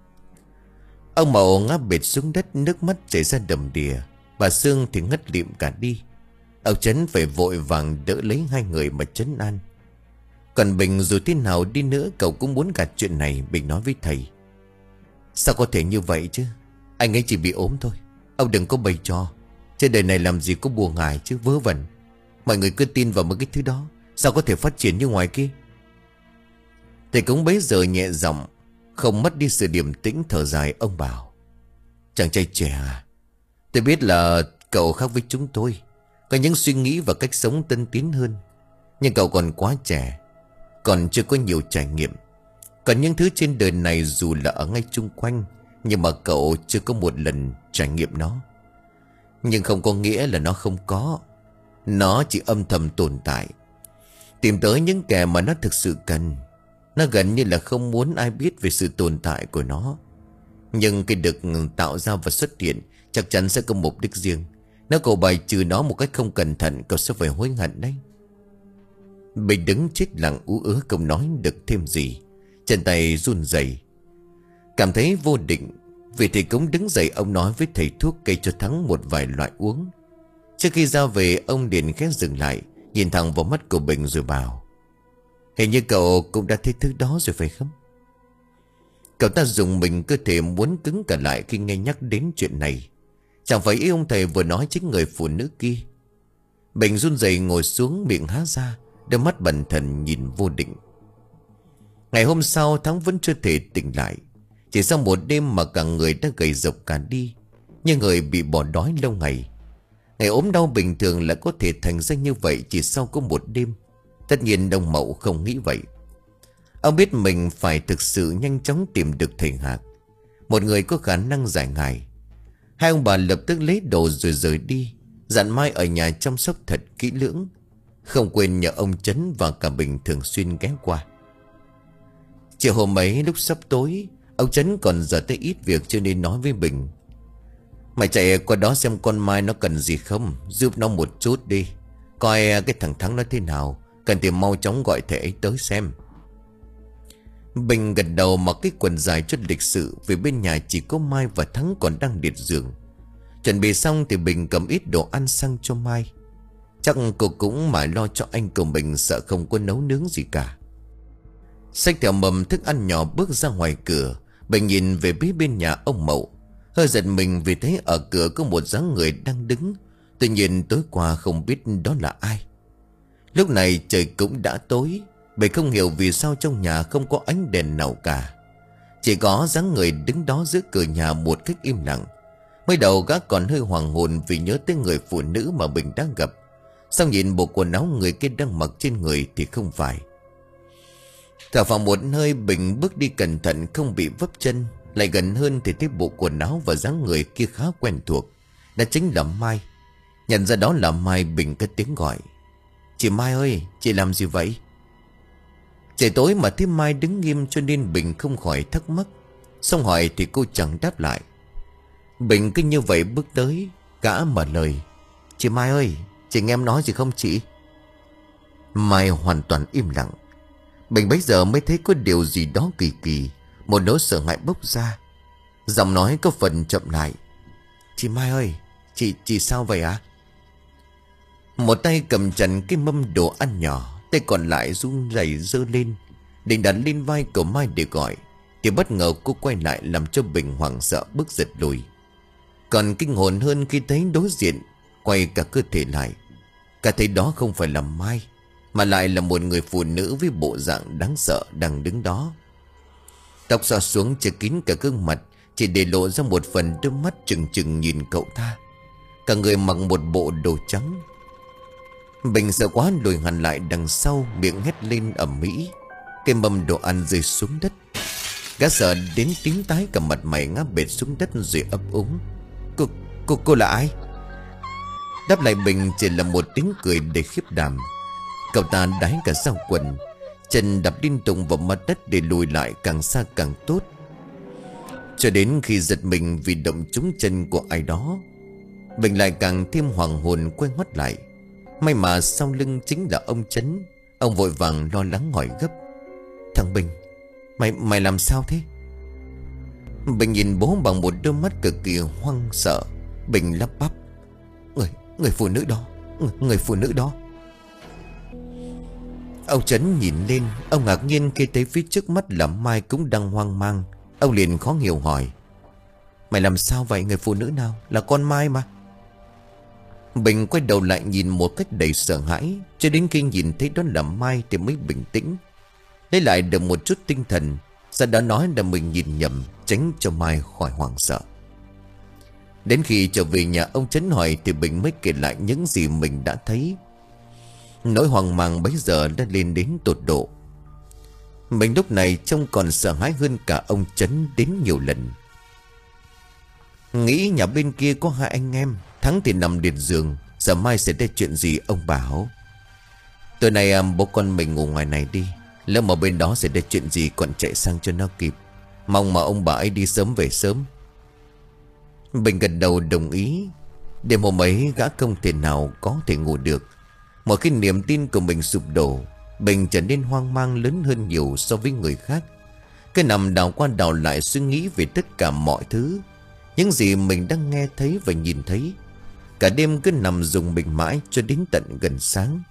Ông Mậu ngã bệt xuống đất, nước mắt chảy ra đầm đìa. Bà Sương thì ngất lịm cả đi. Ông Trấn phải vội vàng đỡ lấy hai người mà trấn an. Còn Bình dù thế nào đi nữa cậu cũng muốn gạt chuyện này. Bình nói với thầy: Sao có thể như vậy chứ? Anh ấy chỉ bị ốm thôi. Ông đừng có bày trò. Trên đời này làm gì có bùa ngải chứ, vớ vẩn. Mọi người cứ tin vào mấy cái thứ đó, sao có thể phát triển như ngoài kia? Thầy cũng bấy giờ nhẹ giọng, không mất đi sự điềm tĩnh, thở dài. Ông bảo: Chàng trai trẻ à, tôi biết là cậu khác với chúng tôi, có những suy nghĩ và cách sống tân tiến hơn. Nhưng cậu còn quá trẻ, còn chưa có nhiều trải nghiệm. Còn những thứ trên đời này dù là ở ngay chung quanh, nhưng mà cậu chưa có một lần trải nghiệm nó. Nhưng không có nghĩa là nó không có. Nó chỉ âm thầm tồn tại, tìm tới những kẻ mà nó thực sự cần. Nó gần như là không muốn ai biết về sự tồn tại của nó. Nhưng cái được tạo ra và xuất hiện chắc chắn sẽ có mục đích riêng. Nếu cậu bài trừ nó một cách không cẩn thận, cậu sẽ phải hối hận đấy. Bình đứng chết lặng ú ớ không nói được thêm gì. Chân tay run rẩy, cảm thấy vô định. Vì thầy cũng đứng dậy, ông nói với thầy thuốc cây cho Thắng một vài loại uống. Trước khi ra về, ông liền khẽ dừng lại, nhìn thẳng vào mắt của Bình rồi bảo: Hình như cậu cũng đã thấy thứ đó rồi phải không? Cậu ta dùng mình, cơ thể muốn cứng cả lại khi nghe nhắc đến chuyện này. Chẳng phải ý ông thầy vừa nói chính người phụ nữ kia. Bình run rẩy ngồi xuống, miệng há ra, đôi mắt bần thần nhìn vô định. Ngày hôm sau Thắng vẫn chưa thể tỉnh lại. Chỉ sau một đêm mà cả người đã gầy rộc cả đi, như người bị bỏ đói lâu ngày. Ngày ốm đau bình thường là có thể thành ra như vậy chỉ sau có một đêm. Tất nhiên ông Mậu không nghĩ vậy. Ông biết mình phải thực sự nhanh chóng tìm được thầy Hạc, một người có khả năng giải ngài. Hai ông bà lập tức lấy đồ rồi rời đi, dặn Mai ở nhà chăm sóc thật kỹ lưỡng, không quên nhờ ông Trấn và cả Bình thường xuyên ghé qua. Chiều hôm ấy lúc sắp tối, ông Trấn còn giờ tới ít việc cho nên nói với Bình: Mày chạy qua đó xem con Mai nó cần gì không, giúp nó một chút đi. Coi cái thằng Thắng nó thế nào, cần thì mau chóng gọi thầy ấy tới xem. Bình gật đầu, mặc cái quần dài chút lịch sự, vì bên nhà chỉ có Mai và Thắng còn đang liệt giường. Chuẩn bị xong thì Bình cầm ít đồ ăn sang cho Mai. Chắc cô cũng mải lo cho anh của mình, sợ không có nấu nướng gì cả. Xách theo mầm thức ăn nhỏ bước ra ngoài cửa, Bình nhìn về phía bên nhà ông Mậu, hơi giật mình vì thấy ở cửa có một dáng người đang đứng. Tuy nhiên tối qua không biết đó là ai. Lúc này trời cũng đã tối, Bình không hiểu vì sao trong nhà không có ánh đèn nào cả. Chỉ có dáng người đứng đó giữa cửa nhà một cách im lặng. Mới đầu gã còn hơi hoàng hồn vì nhớ tới người phụ nữ mà Bình đang gặp. Sau nhìn bộ quần áo người kia đang mặc trên người thì không phải. Thở vào một hơi, Bình bước đi cẩn thận không bị vấp chân. Lại gần hơn thì thấy bộ quần áo và dáng người kia khá quen thuộc. Đó chính là Mai. Nhận ra đó là Mai, Bình cất tiếng gọi: "Chị Mai ơi, chị làm gì vậy?" Trời tối mà thấy Mai đứng nghiêm cho nên Bình không khỏi thắc mắc. Xong hỏi thì cô chẳng đáp lại. Bình cứ như vậy bước tới, gã mở lời: "Chị Mai ơi, chị nghe em nói gì không chị?" Mai hoàn toàn im lặng. Bình bấy giờ mới thấy có điều gì đó kỳ kỳ. Một nỗi sợ hãi bốc ra. Giọng nói có phần chậm lại: "Chị Mai ơi, chị chị sao vậy ạ?" Một tay cầm chặt cái mâm đồ ăn nhỏ, tay còn lại run rẩy giơ lên định đặt lên vai của Mai để gọi, thì bất ngờ cô quay lại làm cho Bình hoảng sợ bước giật lùi. Còn kinh hồn hơn khi thấy đối diện quay cả cơ thể lại. Cả thấy đó không phải là Mai, mà lại là một người phụ nữ với bộ dạng đáng sợ đang đứng đó. Tóc xõa xuống che kín cả gương mặt, chỉ để lộ ra một phần đôi mắt trừng trừng nhìn cậu ta. Cả người mặc một bộ đồ trắng. Bình sợ quá lùi hẳn lại đằng sau, miệng hét lên ầm ĩ. Cái mâm đồ ăn rơi xuống đất. Gã sợ đến tím tái cả mặt mày, ngã bệt xuống đất rồi ấp úng: Cô, cô, cô là ai?" Đáp lại Bình chỉ là một tiếng cười đầy khiếp đảm. Cậu ta đái cả sau quần, chân đập liên tục vào mặt đất để lùi lại càng xa càng tốt. Cho đến khi giật mình vì động trúng chân của ai đó, Bình lại càng thêm hoàng hồn quay ngoắt lại. May mà sau lưng chính là ông Trấn. Ông vội vàng lo lắng hỏi gấp: "Thằng Bình, Mày mày làm sao thế?" Bình nhìn bố bằng một đôi mắt cực kỳ hoang sợ. Bình lắp bắp: Người, người phụ nữ đó, người, người phụ nữ đó." Ông Trấn nhìn lên. Ông ngạc nhiên khi thấy phía trước mắt là Mai cũng đang hoang mang. Ông liền khó hiểu hỏi: "Mày làm sao vậy? Người phụ nữ nào? Là con Mai mà." Bình quay đầu lại nhìn một cách đầy sợ hãi. Cho đến khi nhìn thấy đó là Mai thì mới bình tĩnh, lấy lại được một chút tinh thần. Sau đó nói là mình nhìn nhầm, tránh cho Mai khỏi hoảng sợ. Đến khi trở về nhà ông Trấn hỏi thì Bình mới kể lại những gì mình đã thấy. Nỗi hoang mang bấy giờ đã lên đến tột độ. Mình lúc này trông còn sợ hãi hơn cả ông Trấn đến nhiều lần. Nghĩ nhà bên kia có hai anh em, Thắng thì nằm liệt giường, giờ mai sẽ ra chuyện gì ông bảo: "Tối nay à, bố con mình ngủ ngoài này đi, lỡ mà bên đó sẽ ra chuyện gì còn chạy sang cho nó kịp. Mong mà ông bà ấy đi sớm về sớm." Bình gật đầu đồng ý. Đêm hôm ấy gã không thể nào có thể ngủ được. Một khi niềm tin của mình sụp đổ, Bình trở nên hoang mang lớn hơn nhiều so với người khác. Cái nằm đảo qua đảo lại suy nghĩ về tất cả mọi thứ, những gì mình đang nghe thấy và nhìn thấy. Cả đêm cứ nằm rùng mình mãi cho đến tận gần sáng.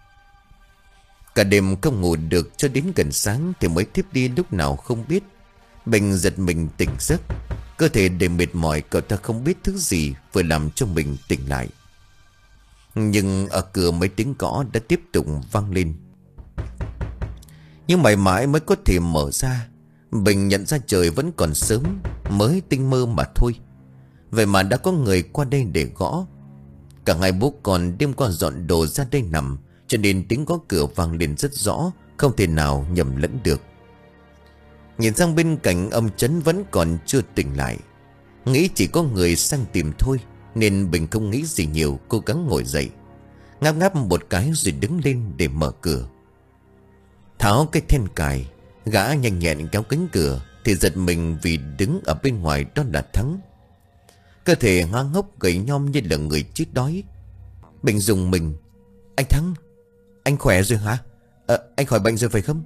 Cả đêm không ngủ được cho đến gần sáng thì mới thiếp đi lúc nào không biết. Bình giật mình tỉnh giấc. Cơ thể đầy mệt mỏi, cậu ta không biết thứ gì vừa làm cho mình tỉnh lại. Nhưng ở cửa mấy tiếng gõ đã tiếp tục vang lên. Nhưng mãi mãi mới có thể mở ra. Bình nhận ra trời vẫn còn sớm, mới tinh mơ mà thôi. Vậy mà đã có người qua đây để gõ. Cả hai bố con đêm qua dọn đồ ra đây nằm, cho nên tiếng gõ cửa vang lên rất rõ, không thể nào nhầm lẫn được. Nhìn sang bên cạnh, ông Trấn vẫn còn chưa tỉnh lại. Nghĩ chỉ có người sang tìm thôi, nên Bình không nghĩ gì nhiều, cố gắng ngồi dậy, ngáp ngáp một cái rồi đứng lên để mở cửa. Tháo cái then cài, gã nhanh nhẹn kéo cánh cửa thì giật mình vì đứng ở bên ngoài đó là Thắng. Cơ thể ngang ngốc gầy nhom như là người chết đói. Bình dùng mình: "Anh Thắng, anh khỏe rồi hả? À, anh khỏi bệnh rồi phải không?"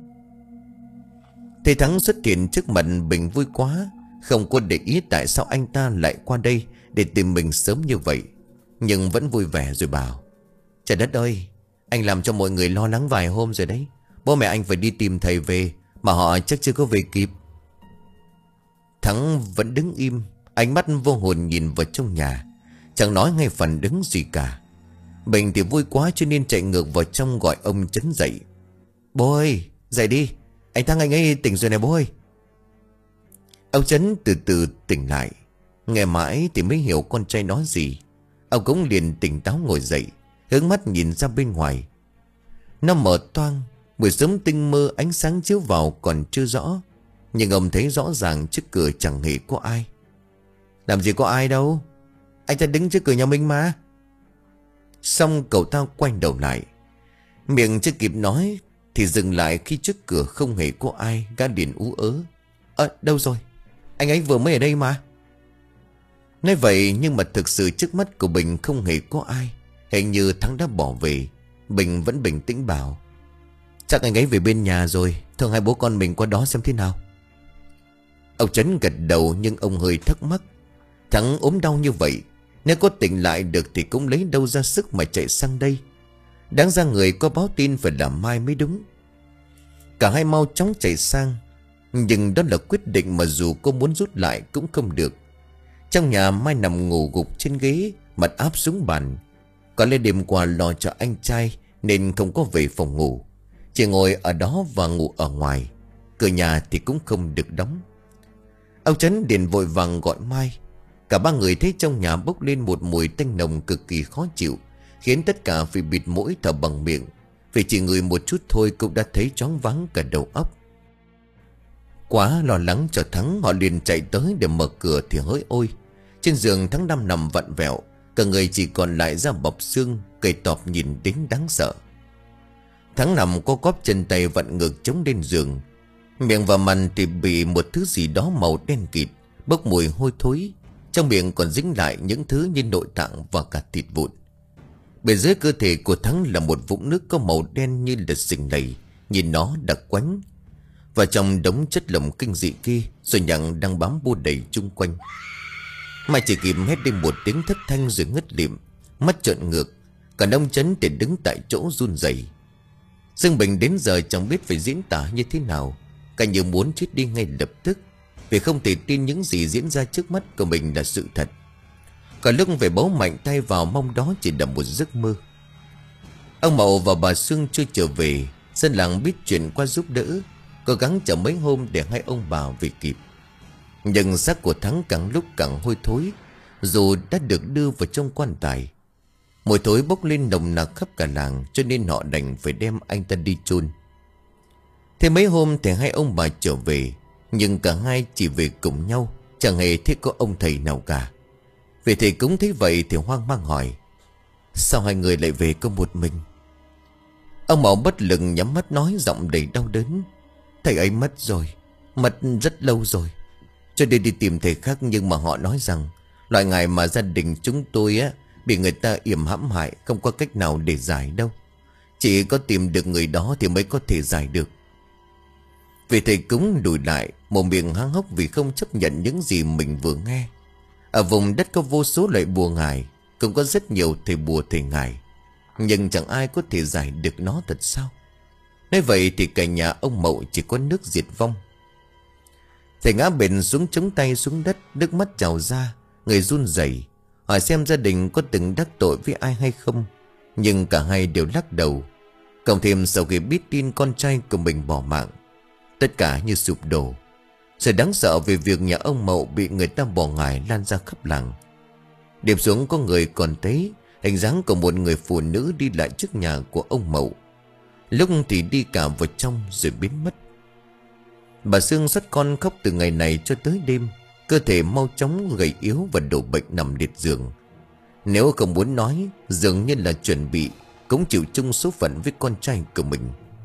Thầy Thắng xuất hiện trước mặt Bình vui quá, không có để ý tại sao anh ta lại qua đây để tìm mình sớm như vậy, nhưng vẫn vui vẻ rồi bảo: "Trời đất ơi, anh làm cho mọi người lo lắng vài hôm rồi đấy. Bố mẹ anh phải đi tìm thầy về, mà họ chắc chưa có về kịp." Thắng vẫn đứng im, ánh mắt vô hồn nhìn vào trong nhà, chẳng nói ngay phần đứng gì cả. Bình thì vui quá cho nên chạy ngược vào trong gọi ông Trấn dậy: "Bố ơi, dậy đi, anh Thắng anh ấy tỉnh rồi này bố ơi." Ông Trấn từ từ tỉnh lại. Nghe mãi thì mới hiểu con trai nói gì. Ông cũng liền tỉnh táo ngồi dậy, hướng mắt nhìn ra bên ngoài. Nó mở toang, buổi sớm tinh mơ ánh sáng chiếu vào còn chưa rõ, nhưng ông thấy rõ ràng trước cửa chẳng hề có ai. Làm gì có ai đâu, anh ta đứng trước cửa nhà mình mà. Xong cậu ta quay đầu lại, miệng chưa kịp nói thì dừng lại khi trước cửa không hề có ai. Gã liền ú ớ: Ờ đâu rồi, anh ấy vừa mới ở đây mà. Nói vậy nhưng mà thực sự trước mắt của Bình không hề có ai. Hình như Thắng đã bỏ về. Bình vẫn bình tĩnh bảo: Chắc anh ấy về bên nhà rồi, thôi hai bố con mình qua đó xem thế nào. Ông Trấn gật đầu nhưng ông hơi thắc mắc. Thắng ốm đau như vậy, nếu có tỉnh lại được thì cũng lấy đâu ra sức mà chạy sang đây. Đáng ra người có báo tin phải là Mai mới đúng. Cả hai mau chóng chạy sang, nhưng đó là quyết định mà dù cô muốn rút lại cũng không được. Trong nhà Mai nằm ngủ gục trên ghế, mặt áp xuống bàn. Có lẽ đêm qua lo cho anh trai nên không có về phòng ngủ, chỉ ngồi ở đó và ngủ ở ngoài. Cửa nhà thì cũng không được đóng. Ông Trấn liền vội vàng gọi Mai. Cả ba người thấy trong nhà bốc lên một mùi tanh nồng cực kỳ khó chịu, khiến tất cả phải bịt mũi thở bằng miệng. Vì chỉ ngửi một chút thôi cũng đã thấy choáng váng cả đầu óc. Quá lo lắng cho Thắng, họ liền chạy tới để mở cửa thì hỡi ôi, trên giường Thắng đang nằm vặn vẹo, cả người chỉ còn lại da bọc xương, cây tọp nhìn đến đáng sợ. Thắng nằm co quắp chân tay vặn ngược chống lên giường, miệng và mặt thì bị một thứ gì đó màu đen kịt, bốc mùi hôi thối. Trong miệng còn dính lại những thứ như nội tạng và cả thịt vụn. Bên dưới cơ thể của Thắng là một vũng nước có màu đen như là sình lầy, nhìn nó đặc quánh. Và trong đống chất lỏng kinh dị kia, rồi nhặng đang bám bô đầy chung quanh. Mai chỉ kịp hét lên một tiếng thất thanh rồi ngất lịm, mắt trợn ngược. Cả ông Trấn để đứng tại chỗ run rẩy. Dương Bình đến giờ chẳng biết phải diễn tả như thế nào, cả như muốn chết đi ngay lập tức, vì không thể tin những gì diễn ra trước mắt của mình là sự thật. Cả lúc phải bấu mạnh tay vào mong đó chỉ là một giấc mơ. Ông Mậu và bà Sương chưa trở về. Dân làng biết chuyện qua giúp đỡ, cố gắng chờ mấy hôm để hai ông bà về kịp. Nhưng xác của Thắng càng lúc càng hôi thối, dù đã được đưa vào trong quan tài. Mùi thối bốc lên nồng nặc khắp cả làng, cho nên họ đành phải đem anh ta đi chôn. Thế mấy hôm thì hai ông bà trở về, nhưng cả hai chỉ về cùng nhau, chẳng hề thấy có ông thầy nào cả. Vì thầy cũng thấy vậy thì hoang mang hỏi: Sao hai người lại về có một mình? Ông Mậu bất lực nhắm mắt nói giọng đầy đau đớn: Thầy ấy mất rồi, mất rất lâu rồi. Cho nên đi tìm thầy khác, nhưng mà họ nói rằng loại ngài mà gia đình chúng tôi á bị người ta yểm hãm hại, không có cách nào để giải đâu. Chỉ có tìm được người đó thì mới có thể giải được. Vì thầy cúng lùi lại, mồm miệng há hốc vì không chấp nhận những gì mình vừa nghe. Ở vùng đất có vô số loại bùa ngải, cũng có rất nhiều thầy bùa thầy ngải, nhưng chẳng ai có thể giải được nó thật sao? Nói vậy thì cả nhà ông Mậu chỉ có nước diệt vong. Thầy ngã bệt xuống chống tay xuống đất, nước mắt trào ra, người run rẩy, hỏi xem gia đình có từng đắc tội với ai hay không. Nhưng cả hai đều lắc đầu. Cộng thêm sau khi biết tin con trai của mình bỏ mạng, tất cả như sụp đổ. Sự đáng sợ về việc nhà ông Mậu bị người ta bỏ ngải lan ra khắp làng. Đêm xuống có người còn thấy hình dáng của một người phụ nữ đi lại trước nhà của ông Mậu, lúc thì đi cả vào trong rồi biến mất. Bà Sương dắt con khóc từ ngày này cho tới đêm, cơ thể mau chóng gầy yếu và đổ bệnh nằm liệt giường. Nếu không muốn nói, dường như là chuẩn bị cũng chịu chung số phận với con trai của mình.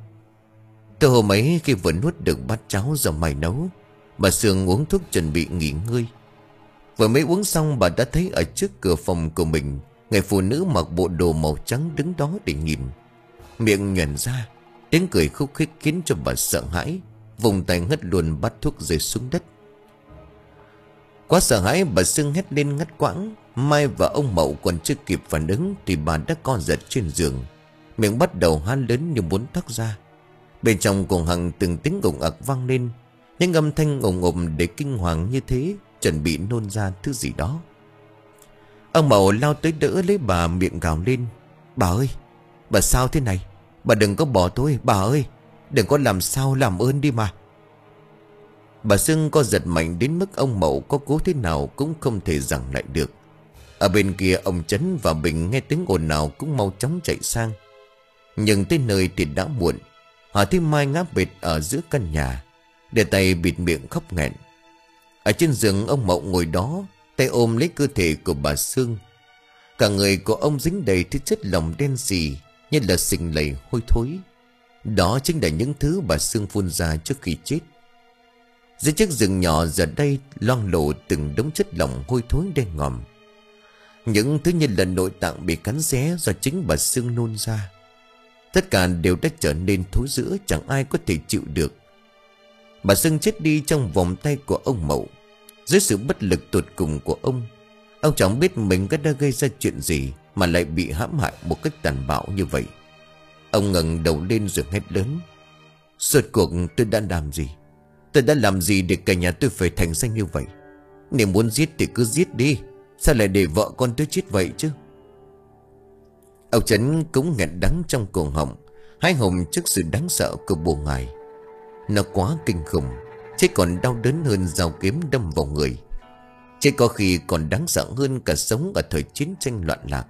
Từ hôm ấy khi vừa nuốt được bát cháo do Mai nấu, bà Sương uống thuốc chuẩn bị nghỉ ngơi. Vừa mới uống xong, bà đã thấy ở trước cửa phòng của mình người phụ nữ mặc bộ đồ màu trắng đứng đó để nhìn. Miệng nhoẻn ra, tiếng cười khúc khích khiến cho bà sợ hãi, vùng tay ngất luôn bát thuốc rơi xuống đất. Quá sợ hãi, bà Sương hét lên ngắt quãng. Mai và ông Mậu còn chưa kịp phản ứng thì bà đã co giật trên giường, miệng bắt đầu há lớn như muốn thoát ra. Bên trong cùng hằng từng tiếng ủng ặc vang lên, những âm thanh ồm ồm để kinh hoàng như thế, chuẩn bị nôn ra thứ gì đó. Ông Mậu lao tới đỡ lấy bà, miệng gào lên: Bà ơi, bà sao thế này? Bà đừng có bỏ tôi, bà ơi, đừng có làm sao, làm ơn đi mà. Bà Sương co giật mạnh đến mức ông Mậu có cố thế nào cũng không thể giằng lại được. Ở bên kia ông Chấn và Bình nghe tiếng ồn nào cũng mau chóng chạy sang. Nhưng tới nơi thì đã muộn. Họ thấy Mai ngã bệt ở giữa căn nhà, để tay bịt miệng khóc nghẹn. Ở trên giường ông Mậu ngồi đó, tay ôm lấy cơ thể của bà Sương. Cả người của ông dính đầy thứ chất lỏng đen xì, như là sình lầy hôi thối. Đó chính là những thứ bà Sương phun ra trước khi chết. Dưới chiếc giường nhỏ giờ đây loang lổ từng đống chất lỏng hôi thối đen ngòm. Những thứ như là nội tạng bị cắn xé do chính bà Sương nôn ra. Tất cả đều đã trở nên thối rữa, chẳng ai có thể chịu được. Bà Sương chết đi trong vòng tay của ông Mậu. Dưới sự bất lực tột cùng của ông, ông chẳng biết mình đã gây ra chuyện gì mà lại bị hãm hại một cách tàn bạo như vậy. Ông ngẩng đầu lên rồi hét lớn: "Rốt cuộc tôi đã làm gì? Tôi đã làm gì để cả nhà tôi phải thành danh như vậy? Nếu muốn giết thì cứ giết đi, sao lại để vợ con tôi chết vậy chứ?" Ông Trấn cũng nghẹn đắng trong cổ họng, hái hùng trước sự đáng sợ của bùa ngải. Nó quá kinh khủng, chết còn đau đớn hơn dao kiếm đâm vào người. Chết có khi còn đáng sợ hơn cả sống ở thời chiến tranh loạn lạc.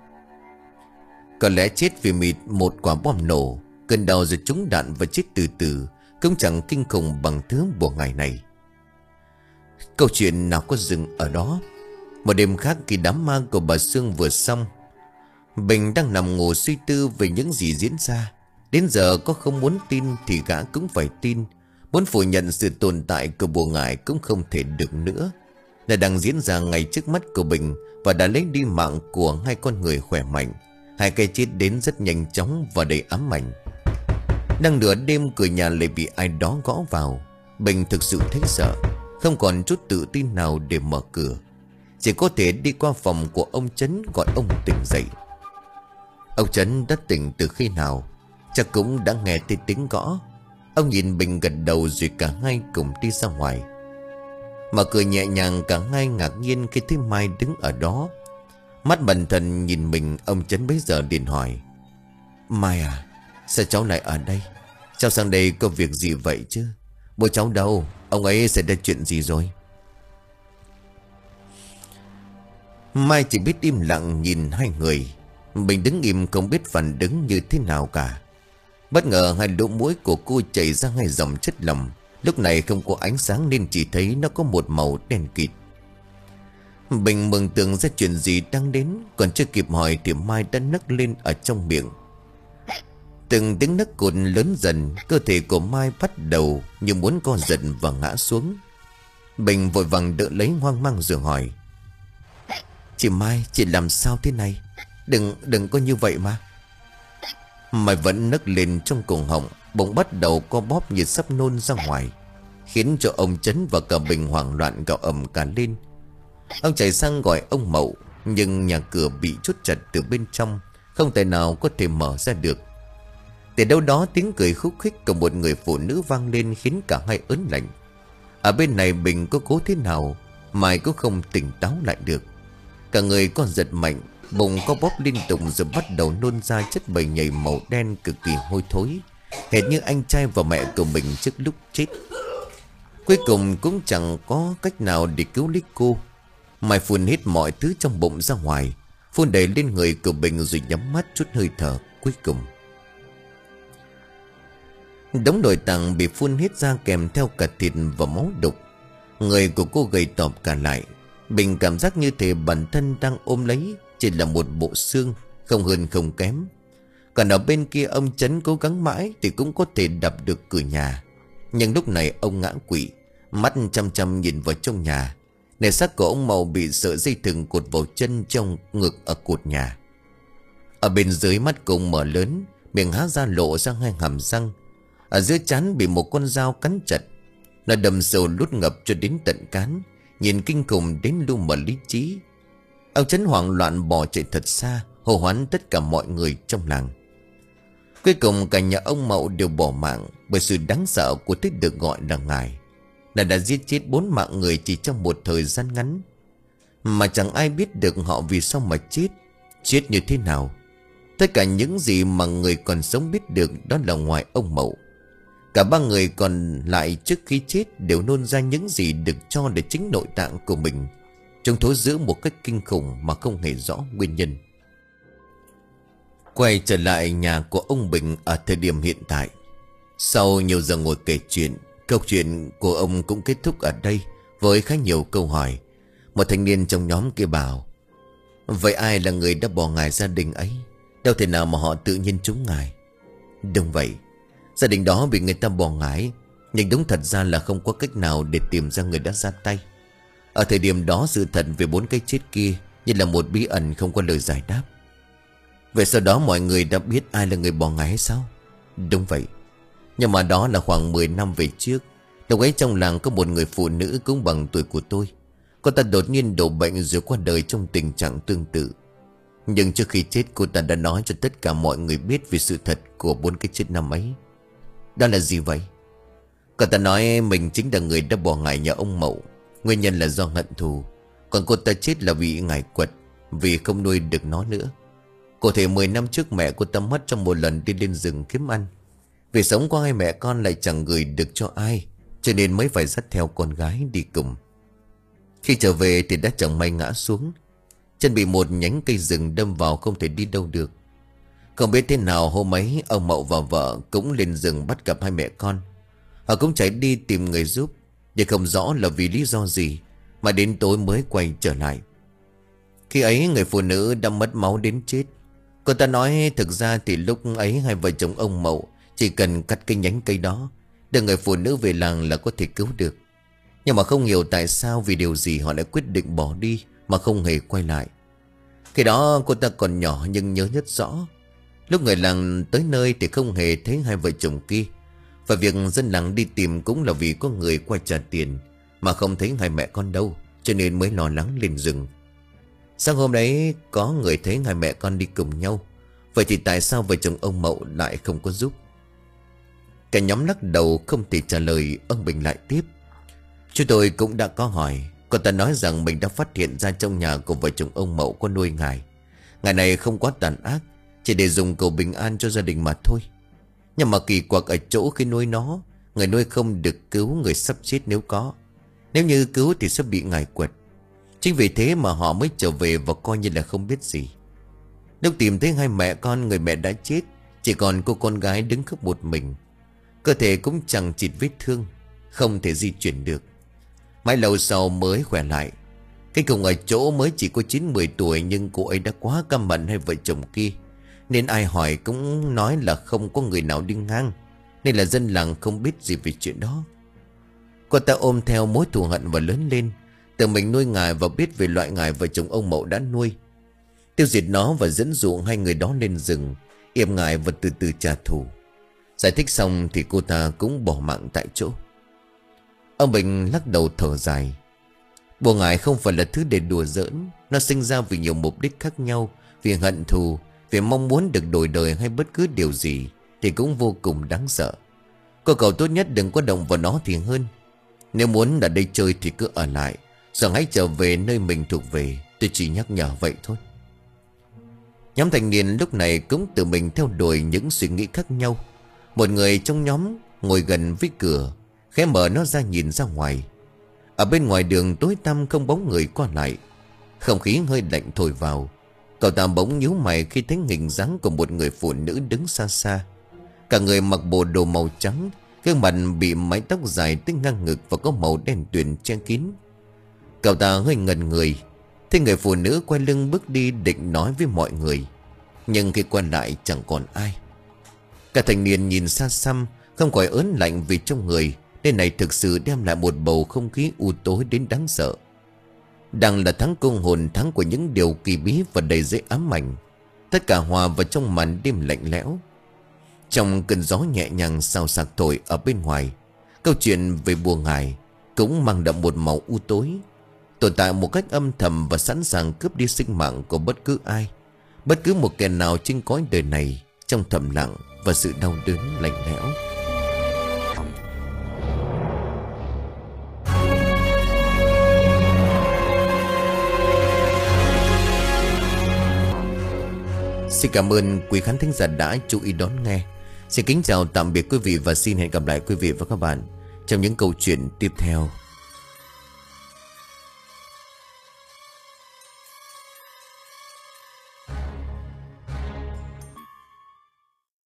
Có lẽ chết vì mịt một quả bom nổ, cơn đau rồi trúng đạn và chết từ từ cũng chẳng kinh khủng bằng thứ bùa ngải này. Câu chuyện nào có dừng ở đó. Một đêm khác, khi đám ma của bà Sương vừa xong, Bình đang nằm ngủ suy tư về những gì diễn ra. Đến giờ có không muốn tin thì gã cũng phải tin. Muốn phủ nhận sự tồn tại của bùa ngải cũng không thể được nữa. Là đang diễn ra ngay trước mắt của Bình, và đã lấy đi mạng của hai con người khỏe mạnh. Hai cái chết đến rất nhanh chóng và đầy ám ảnh. Đang nửa đêm, cửa nhà lại bị ai đó gõ vào. Bình thực sự thấy sợ, không còn chút tự tin nào để mở cửa. Chỉ có thể đi qua phòng của ông Trấn gọi ông tỉnh dậy. Ông Trấn đã tỉnh từ khi nào? Chắc cũng đã nghe thấy tiếng gõ. Ông nhìn Bình gật đầu rồi cả hai cùng đi ra ngoài. Mở cửa nhẹ nhàng, cả hai ngạc nhiên khi thấy Mai đứng ở đó. Mắt bần thần nhìn mình, ông Trấn bấy giờ liền hỏi: "Mai à, sao cháu lại ở đây? Cháu sang đây có việc gì vậy chứ? Bố cháu đâu? Ông ấy xảy ra chuyện gì rồi?" Mai chỉ biết im lặng nhìn hai người. Mình đứng im không biết phản ứng như thế nào cả. Bất ngờ hai lỗ mũi của cô chảy ra hai dòng chất lỏng. Lúc này không có ánh sáng nên chỉ thấy nó có một màu đen kịt. Bình mừng tưởng ra chuyện gì đang đến, còn chưa kịp hỏi thì Mai đã nấc lên ở trong miệng. Từng tiếng nấc cột lớn dần, cơ thể của Mai bắt đầu như muốn co giật và ngã xuống. Bình vội vàng đỡ lấy, hoang mang rồi hỏi: "Chị Mai, chị làm sao thế này? Đừng, đừng có như vậy mà." Mai vẫn nấc lên trong cổ họng, bỗng bắt đầu co bóp như sắp nôn ra ngoài, khiến cho ông Trấn và cả Bình hoảng loạn gào ầm cả lên. Ông chạy sang gọi ông Mậu, nhưng nhà cửa bị chốt chặt từ bên trong, không thể nào có thể mở ra được. Từ đâu đó tiếng cười khúc khích của một người phụ nữ vang lên khiến cả hai ớn lạnh. Ở bên này Bình có cố thế nào Mai cũng không tỉnh táo lại được. Cả người còn giật mạnh, bụng có bóp liên tục rồi bắt đầu nôn ra chất bầy nhầy màu đen cực kỳ hôi thối, hệt như anh trai và mẹ của mình trước lúc chết. Cuối cùng cũng chẳng có cách nào để cứu lấy cô. Mai phun hết mọi thứ trong bụng ra ngoài, phun đầy lên người của Bình rồi nhắm mắt chút hơi thở cuối cùng. Đống nội tạng bị phun hết ra kèm theo cả thịt và máu đục. Người của cô gầy tọp cả lại. Bình cảm giác như thể bản thân đang ôm lấy chỉ là một bộ xương, không hơn không kém. Còn ở bên kia ông Trấn cố gắng mãi thì cũng có thể đập được cửa nhà. Nhưng lúc này ông ngã quỵ, mắt chăm chăm nhìn vào trong nhà. Nề xác của ông Mậu bị sợi dây thừng cột vào chân trong ngực ở cột nhà. Ở bên dưới mắt cùng mở lớn, miệng há ra lộ ra hai hàm răng. Ở giữa trán bị một con dao cắn chặt. Nó đâm sâu lút ngập cho đến tận cán, nhìn kinh khủng đến lu mờ lý trí. Ông Trấn hoảng loạn bỏ chạy thật xa, hô hoán tất cả mọi người trong làng. Cuối cùng cả nhà ông Mậu đều bỏ mạng bởi sự đáng sợ của thứ được gọi là ngải. Là đã giết chết bốn mạng người chỉ trong một thời gian ngắn, mà chẳng ai biết được họ vì sao mà chết, chết như thế nào. Tất cả những gì mà người còn sống biết được đó là ngoài ông Mậu. Cả Cả ba người còn lại trước khi chết đều nôn ra những gì được cho là chính nội tạng của mình. Chúng thối rữa một cách kinh khủng mà không hề rõ nguyên nhân. Quay trở lại nhà của ông Bình ở thời điểm hiện tại. Sau nhiều giờ ngồi kể chuyện, câu chuyện của ông cũng kết thúc ở đây với khá nhiều câu hỏi. Một thanh niên trong nhóm kia bảo: vậy ai là người đã bỏ ngài gia đình ấy? Đâu thể nào mà họ tự nhiên trúng ngài. Đúng vậy, gia đình đó bị người ta bỏ ngái, nhưng đúng thật ra là không có cách nào để tìm ra người đã ra tay. Ở thời điểm đó sự thật về bốn cái chết kia như là một bí ẩn không có lời giải đáp. Vậy sau đó mọi người đã biết ai là người bỏ ngái hay sao? Đúng vậy. Nhưng mà đó là khoảng mười năm về trước. Lúc ấy trong làng có một người phụ nữ cũng bằng tuổi của tôi. Cô ta đột nhiên đổ bệnh rồi qua đời trong tình trạng tương tự. Nhưng trước khi chết cô ta đã nói cho tất cả mọi người biết về sự thật của bốn cái chết năm ấy. Đó là gì vậy? Cô ta nói mình chính là người đã bỏ ngài nhà ông Mậu. Nguyên nhân là do hận thù. Còn cô ta chết là vì ngài quật, vì không nuôi được nó nữa. Cụ thể mười năm trước mẹ cô ta mất trong một lần đi lên rừng kiếm ăn. Vì sống qua hai mẹ con lại chẳng gửi được cho ai, cho nên mới phải dắt theo con gái đi cùng. Khi trở về thì đã chẳng may ngã xuống. Chân bị một nhánh cây rừng đâm vào không thể đi đâu được. Không biết thế nào hôm ấy ông Mậu và vợ cũng lên rừng bắt gặp hai mẹ con. Họ cũng chạy đi tìm người giúp, nhưng không rõ là vì lý do gì mà đến tối mới quay trở lại. Khi ấy người phụ nữ đã mất máu đến chết. Cô ta nói thực ra thì lúc ấy hai vợ chồng ông Mậu chỉ cần cắt cái nhánh cây đó, đưa người phụ nữ về làng là có thể cứu được. Nhưng mà không hiểu tại sao vì điều gì họ lại quyết định bỏ đi mà không hề quay lại. Khi đó cô ta còn nhỏ nhưng nhớ rất rõ. Lúc người làng tới nơi thì không hề thấy hai vợ chồng kia. Và việc dân làng đi tìm cũng là vì có người qua trả tiền, mà không thấy hai mẹ con đâu, cho nên mới lo lắng lên rừng. Sáng hôm đấy có người thấy hai mẹ con đi cùng nhau. Vậy thì tại sao vợ chồng ông Mậu lại không có giúp? Cả nhóm lắc đầu không thể trả lời. Ông Bình lại tiếp: chúng tôi cũng đã có hỏi. Cô ta nói rằng mình đã phát hiện ra trong nhà của vợ chồng ông Mậu có nuôi ngài. Ngài này không quá tàn ác, chỉ để dùng cầu bình an cho gia đình mà thôi. Nhưng mà kỳ quặc ở chỗ khi nuôi nó, người nuôi không được cứu người sắp chết nếu có. Nếu như cứu thì sẽ bị ngài quật. Chính vì thế mà họ mới trở về và coi như là không biết gì. Lúc tìm thấy hai mẹ con, người mẹ đã chết, chỉ còn cô con gái đứng khóc một mình. Cơ thể cũng chẳng chịt vết thương, không thể di chuyển được. Mãi lâu sau mới khỏe lại. Cái cùng ở chỗ mới chỉ có chín mười tuổi, nhưng cô ấy đã quá căm hận hai vợ chồng kia, nên ai hỏi cũng nói là không có người nào đi ngang, nên là dân làng không biết gì về chuyện đó. Cô ta ôm theo mối thù hận và lớn lên, tự mình nuôi ngài và biết về loại ngài vợ chồng ông Mậu đã nuôi. Tiêu diệt nó và dẫn dụ hai người đó lên rừng, yểm ngài và từ từ trả thù. Giải thích xong thì cô ta cũng bỏ mạng tại chỗ. Ông Bình lắc đầu thở dài. Bùa ngải không phải là thứ để đùa giỡn. Nó sinh ra vì nhiều mục đích khác nhau, vì hận thù, vì mong muốn được đổi đời hay bất cứ điều gì, thì cũng vô cùng đáng sợ. Cô cậu tốt nhất đừng có động vào nó thì hơn. Nếu muốn ở đây chơi thì cứ ở lại, rồi hãy trở về nơi mình thuộc về. Tôi chỉ nhắc nhở vậy thôi. Nhóm thanh niên lúc này cũng tự mình theo đuổi những suy nghĩ khác nhau. Một người trong nhóm ngồi gần với cửa, khẽ mở nó ra nhìn ra ngoài. Ở bên ngoài đường tối tăm không bóng người qua lại. Không khí hơi lạnh thổi vào. Cậu ta bỗng nhíu mày khi thấy hình dáng của một người phụ nữ đứng xa xa. Cả người mặc bộ đồ màu trắng, gương mặt bị mái tóc dài tới ngang ngực và có màu đen tuyền che kín. Cậu ta hơi ngần người. Thấy người phụ nữ quay lưng bước đi định nói với mọi người, nhưng khi quay lại chẳng còn ai. Cả thanh niên nhìn xa xăm, không khỏi ớn lạnh vì trong người. Nơi này thực sự đem lại một bầu không khí u tối đến đáng sợ. Đang là tháng cung hồn, tháng của những điều kỳ bí và đầy dễ ám ảnh. Tất cả hòa vào trong màn đêm lạnh lẽo. Trong cơn gió nhẹ nhàng xào xạc thổi ở bên ngoài, câu chuyện về bùa ngải cũng mang đậm một màu u tối, tồn tại một cách âm thầm và sẵn sàng cướp đi sinh mạng của bất cứ ai, bất cứ một kẻ nào trên cõi đời này, trong thầm lặng và sự đau đớn lạnh lẽo. Xin cảm ơn quý khán thính giả đã chú ý đón nghe. Xin kính chào tạm biệt quý vị và xin hẹn gặp lại quý vị và các bạn trong những câu chuyện tiếp theo.